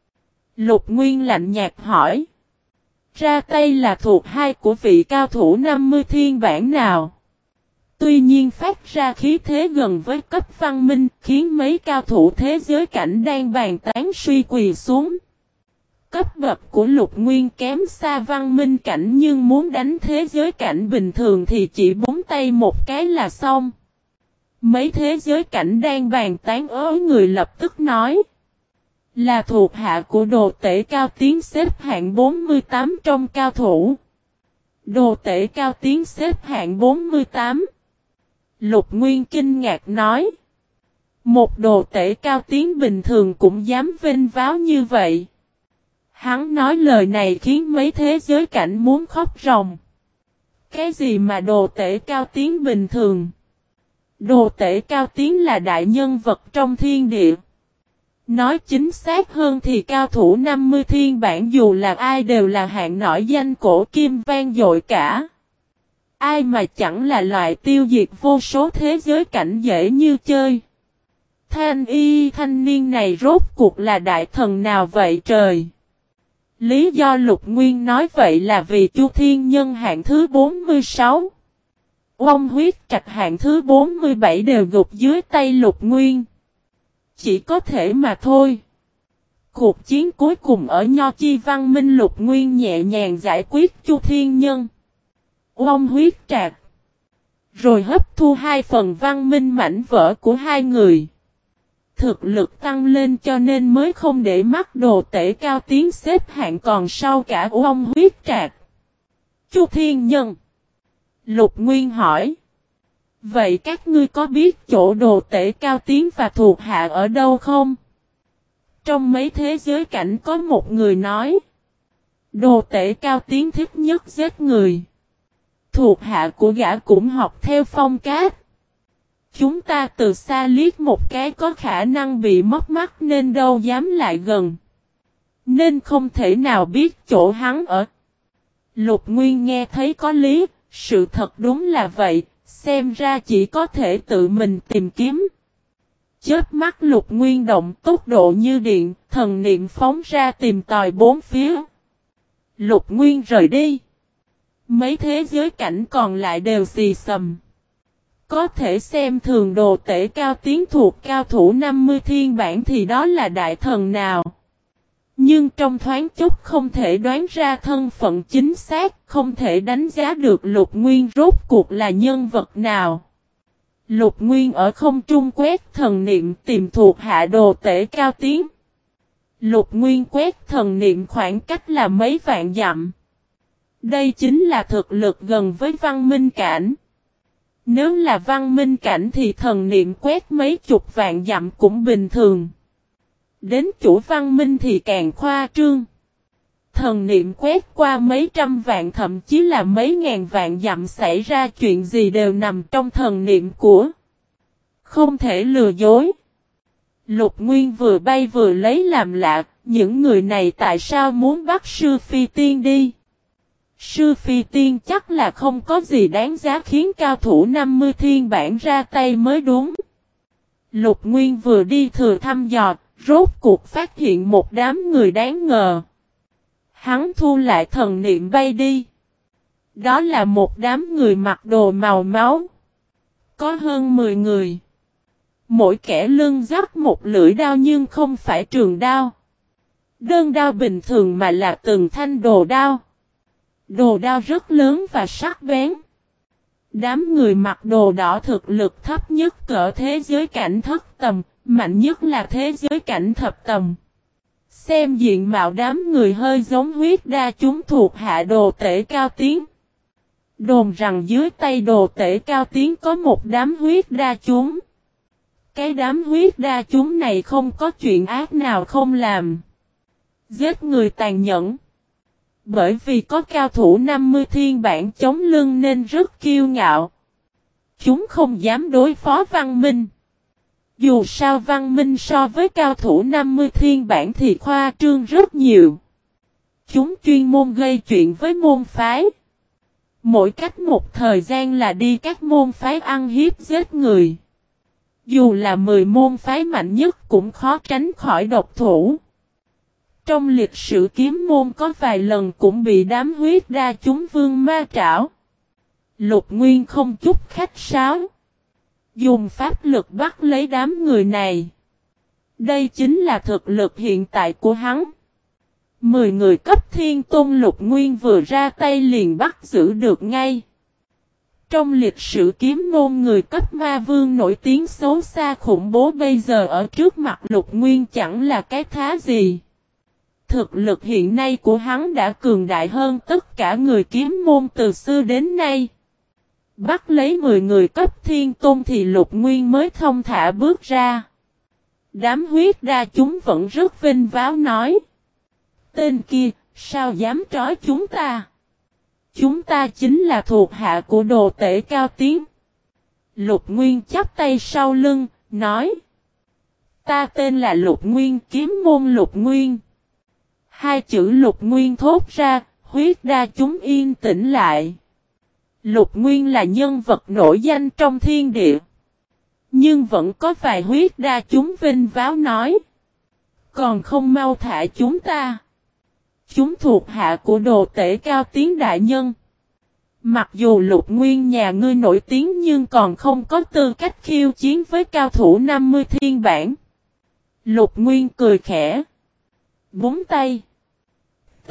Lục Nguyên lạnh nhạt hỏi. Ra tay là thuộc hai của vị cao thủ 50 thiên bản nào? Tuy nhiên phát ra khí thế gần với cấp văn minh khiến mấy cao thủ thế giới cảnh đang bàn tán suy quỳ xuống. Cấp bậc của Lục Nguyên kém xa văn minh cảnh nhưng muốn đánh thế giới cảnh bình thường thì chỉ búng tay một cái là xong. Mấy thế giới cảnh đang bàn tán ới người lập tức nói. Là thuộc hạ của Đồ Tể Cao Tiến xếp hạng 48 trong cao thủ. Đồ Tể Cao Tiến xếp hạng 48. Lục Nguyên kinh ngạc nói. Một Đồ Tể Cao Tiến bình thường cũng dám vênh váo như vậy. Hắn nói lời này khiến mấy thế giới cảnh muốn khóc ròng. Cái gì mà Đồ Tể Cao Tiến bình thường? Đồ Tể Cao Tiến là đại nhân vật trong thiên địa. Nói chính xác hơn thì cao thủ 50 thiên bản dù là ai đều là hạng nổi danh cổ kim vang dội cả. Ai mà chẳng là loại tiêu diệt vô số thế giới cảnh dễ như chơi. Thanh niên này rốt cuộc là đại thần nào vậy trời? Lý do Lục Nguyên nói vậy là vì Chu Thiên Nhân hạng thứ 46. Ông Huyết Trạch hạng thứ 47 đều gục dưới tay Lục Nguyên. Chỉ có thể mà thôi. Cuộc chiến cuối cùng ở Nho Chi Văn Minh Lục Nguyên nhẹ nhàng giải quyết Chu Thiên Nhân. Ông Huyết Trạch. Rồi hấp thu 2 phần văn minh mảnh vỡ của hai người. Thực lực tăng lên cho nên mới không để mắt Đồ Tể Cao Tiến xếp hạng còn sau cả ông Huyết Trạch. Chu Thiên Nhân. Lục Nguyên hỏi. Vậy các ngươi có biết chỗ Đồ Tể Cao Tiến và thuộc hạ ở đâu không? Trong mấy thế giới cảnh có một người nói. Đồ Tể Cao Tiến thích nhất giết người. Thuộc hạ của gã cũng học theo phong cách. Chúng ta từ xa liếc một cái có khả năng bị mất mắt nên đâu dám lại gần. Nên không thể nào biết chỗ hắn ở. Lục Nguyên nghe thấy có lý, sự thật đúng là vậy, xem ra chỉ có thể tự mình tìm kiếm. Chớp mắt Lục Nguyên động tốc độ như điện, thần niệm phóng ra tìm tòi bốn phía. Lục Nguyên rời đi. Mấy thế giới cảnh còn lại đều xì xầm. Có thể xem thường Đồ Tể Cao Tiến thuộc cao thủ 50 thiên bản thì đó là đại thần nào. Nhưng trong thoáng chốc không thể đoán ra thân phận chính xác, không thể đánh giá được Lục Nguyên rốt cuộc là nhân vật nào. Lục Nguyên ở không trung quét thần niệm tìm thuộc hạ Đồ Tể Cao Tiến. Lục Nguyên quét thần niệm khoảng cách là mấy vạn dặm. Đây chính là thực lực gần với văn minh cảnh. Nếu là văn minh cảnh thì thần niệm quét mấy chục vạn dặm cũng bình thường. Đến chủ văn minh thì càng khoa trương. Thần niệm quét qua mấy trăm vạn thậm chí là mấy ngàn vạn dặm xảy ra chuyện gì đều nằm trong thần niệm của. Không thể lừa dối. Lục Nguyên vừa bay vừa lấy làm lạ, những người này tại sao muốn bắt Sư Phi Tiên đi? Sư Phi Tiên chắc là không có gì đáng giá khiến cao thủ 50 thiên bản ra tay mới đúng. Lục Nguyên vừa đi thừa thăm dò, rốt cuộc phát hiện một đám người đáng ngờ. Hắn thu lại thần niệm bay đi. Đó là một đám người mặc đồ màu máu. Có hơn 10 người. Mỗi kẻ lưng dắt một lưỡi đao nhưng không phải trường đao. Đơn đao bình thường mà là từng thanh đồ đao. Đồ đao rất lớn và sắc bén. Đám người mặc đồ đỏ thực lực thấp nhất cỡ thế giới cảnh thất tầm, mạnh nhất là thế giới cảnh thập tầm. Xem diện mạo đám người hơi giống huyết đa chúng thuộc hạ Đồ Tể Cao Tiến. Đồn rằng dưới tay Đồ Tể Cao Tiến có một đám huyết đa chúng. Cái đám huyết đa chúng này không có chuyện ác nào không làm. Giết người tàn nhẫn. Bởi vì có cao thủ 50 thiên bản chống lưng nên rất kiêu ngạo. Chúng không dám đối phó Văn Minh. Dù sao Văn Minh so với cao thủ 50 thiên bản thì khoa trương rất nhiều. Chúng chuyên môn gây chuyện với môn phái. Mỗi cách một thời gian là đi các môn phái ăn hiếp giết người. Dù là 10 môn phái mạnh nhất cũng khó tránh khỏi độc thủ. Trong lịch sử kiếm môn có vài lần cũng bị đám huyết đa chúng vương ma trảo. Lục Nguyên không chút khách sáo. Dùng pháp lực bắt lấy đám người này. Đây chính là thực lực hiện tại của hắn. 10 người cấp thiên tôn Lục Nguyên vừa ra tay liền bắt giữ được ngay. Trong lịch sử kiếm môn người cấp ma vương nổi tiếng xấu xa khủng bố bây giờ ở trước mặt Lục Nguyên chẳng là cái thá gì. Thực lực hiện nay của hắn đã cường đại hơn tất cả người kiếm môn từ xưa đến nay. Bắt lấy 10 người cấp thiên tôn thì Lục Nguyên mới thông thả bước ra. Đám huyết đa chúng vẫn rất vinh váo nói. Tên kia, sao dám trói chúng ta? Chúng ta chính là thuộc hạ của đồ tể Cao Tiến. Lục Nguyên chắp tay sau lưng, nói. Ta tên là Lục Nguyên, kiếm môn Lục Nguyên. Hai chữ Lục Nguyên thốt ra, huyết đa chúng yên tĩnh lại. Lục Nguyên là nhân vật nổi danh trong thiên địa. Nhưng vẫn có vài huyết đa chúng vinh váo nói. Còn không mau thả chúng ta. Chúng thuộc hạ của đồ tể Cao Tiến đại nhân. Mặc dù Lục Nguyên nhà ngươi nổi tiếng nhưng còn không có tư cách khiêu chiến với cao thủ 50 thiên bản. Lục Nguyên cười khẽ. Búng tay. T.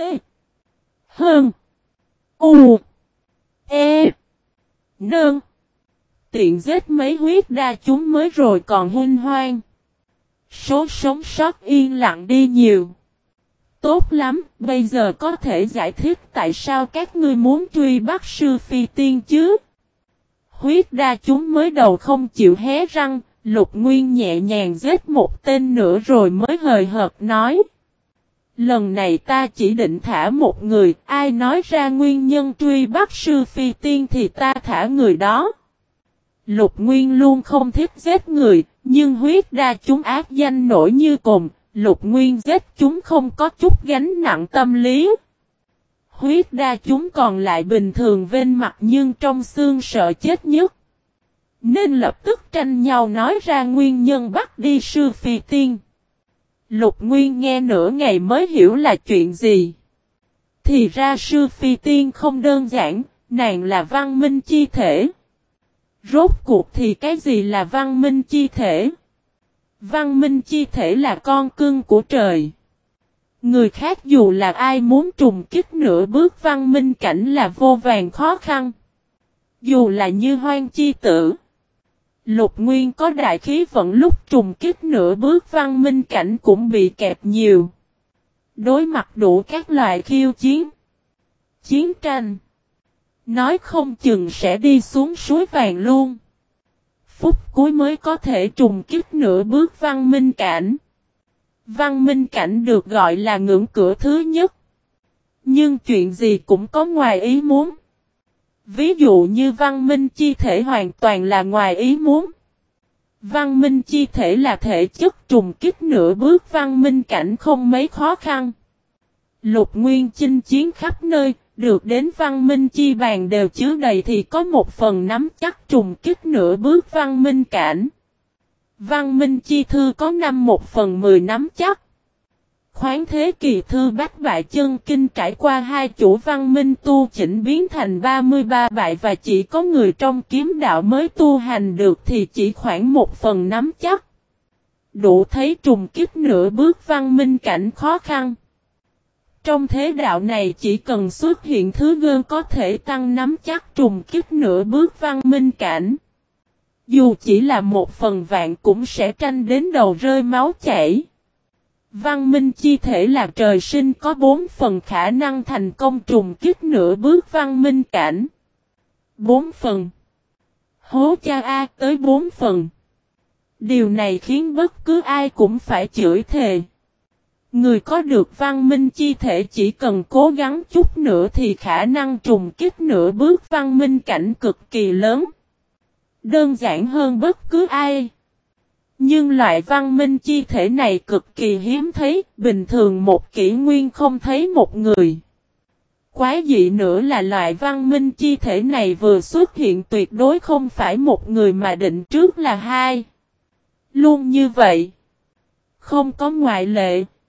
Hơn. U. E. Nương. Tiện giết mấy huyết đa chúng mới rồi còn hinh hoang. Số sống sót yên lặng đi nhiều. Tốt lắm, bây giờ có thể giải thích tại sao các ngươi muốn truy bắt sư phi tiên chứ? Huyết đa chúng mới đầu không chịu hé răng, Lục Nguyên nhẹ nhàng giết một tên nữa rồi mới hời hợt nói. Lần này ta chỉ định thả một người, ai nói ra nguyên nhân truy bắt sư phi tiên thì ta thả người đó. Lục Nguyên luôn không thích giết người, nhưng huyết đa chúng ác danh nổi như cồn. Lục Nguyên giết chúng không có chút gánh nặng tâm lý. Huyết đa chúng còn lại bình thường vênh mặt nhưng trong xương sợ chết nhất. Nên lập tức tranh nhau nói ra nguyên nhân bắt đi sư phi tiên. Lục Nguyên nghe nửa ngày mới hiểu là chuyện gì. Thì ra sư phi tiên không đơn giản, nàng là văn minh chi thể. Rốt cuộc thì cái gì là văn minh chi thể? Văn minh chi thể là con cưng của trời. Người khác dù là ai muốn trùng kích nửa bước văn minh cảnh là vô vàn khó khăn. Dù là như Hoang chi tử. Lục Nguyên có đại khí vận lúc trùng kích nửa bước văn minh cảnh cũng bị kẹp nhiều. Đối mặt đủ các loại khiêu chiến. Chiến tranh. Nói không chừng sẽ đi xuống suối vàng luôn. Phút cuối mới có thể trùng kích nửa bước văn minh cảnh. Văn minh cảnh được gọi là ngưỡng cửa thứ nhất. Nhưng chuyện gì cũng có ngoài ý muốn. Ví dụ như văn minh chi thể hoàn toàn là ngoài ý muốn. Văn minh chi thể là thể chất trùng kích nửa bước văn minh cảnh không mấy khó khăn. Lục Nguyên chinh chiến khắp nơi, được đến văn minh chi bàn đều chứa đầy thì có một phần nắm chắc trùng kích nửa bước văn minh cảnh. Văn minh chi thư có 1/10 nắm chắc. Khoáng thế kỳ thư bách bại chân kinh trải qua hai chủ văn minh tu chỉnh biến thành 33 bại và chỉ có người trong kiếm đạo mới tu hành được thì chỉ khoảng 1/10 nắm chắc. Đủ thấy trùng kích nửa bước văn minh cảnh khó khăn. Trong thế đạo này chỉ cần xuất hiện thứ gơn có thể tăng nắm chắc trùng kích nửa bước văn minh cảnh. Dù chỉ là 1/1000 cũng sẽ tranh đến đầu rơi máu chảy. Văn minh chi thể là trời sinh có 4 phần khả năng thành công trùng kích nửa bước văn minh cảnh. 4 phần. Hố cha A tới 4 phần. Điều này khiến bất cứ ai cũng phải chửi thề. Người có được văn minh chi thể chỉ cần cố gắng chút nữa thì khả năng trùng kích nửa bước văn minh cảnh cực kỳ lớn. Đơn giản hơn bất cứ ai. Nhưng loại văn minh chi thể này cực kỳ hiếm thấy, bình thường một kỷ nguyên không thấy một người. Quái dị nữa là loại văn minh chi thể này vừa xuất hiện tuyệt đối không phải một người mà định trước là hai. Luôn như vậy. Không có ngoại lệ.